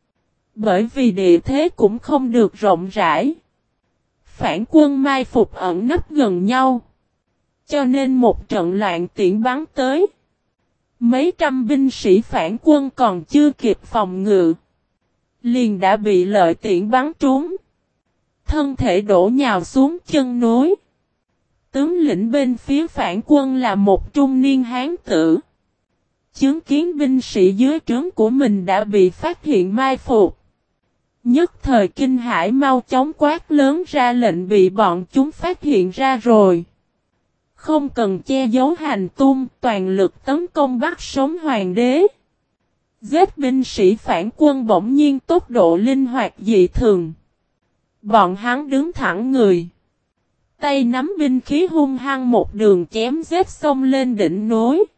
Bởi vì địa thế cũng không được rộng rãi. Phản quân mai phục ẩn nấp gần nhau. Cho nên một trận loạn tiễn bắn tới. Mấy trăm binh sĩ phản quân còn chưa kịp phòng ngự, liền đã bị lợi tiễn bắn trúng. Thân thể đổ nhào xuống chân núi. Tướng lĩnh bên phía phản quân là một trung niên hán tử. Chứng kiến binh sĩ dưới trướng của mình đã bị phát hiện mai phục, nhất thời kinh hãi mau chóng quát lớn ra lệnh bị bọn chúng phát hiện ra rồi. Không cần che giấu hành tung, toàn lực tấn công bắt sống hoàng đế. Giết binh sĩ phản quân bỗng nhiên tốc độ linh hoạt dị thường. Bọn hắn đứng thẳng người, tay nắm binh khí hung hăng một đường chém giết xông lên đỉnh núi.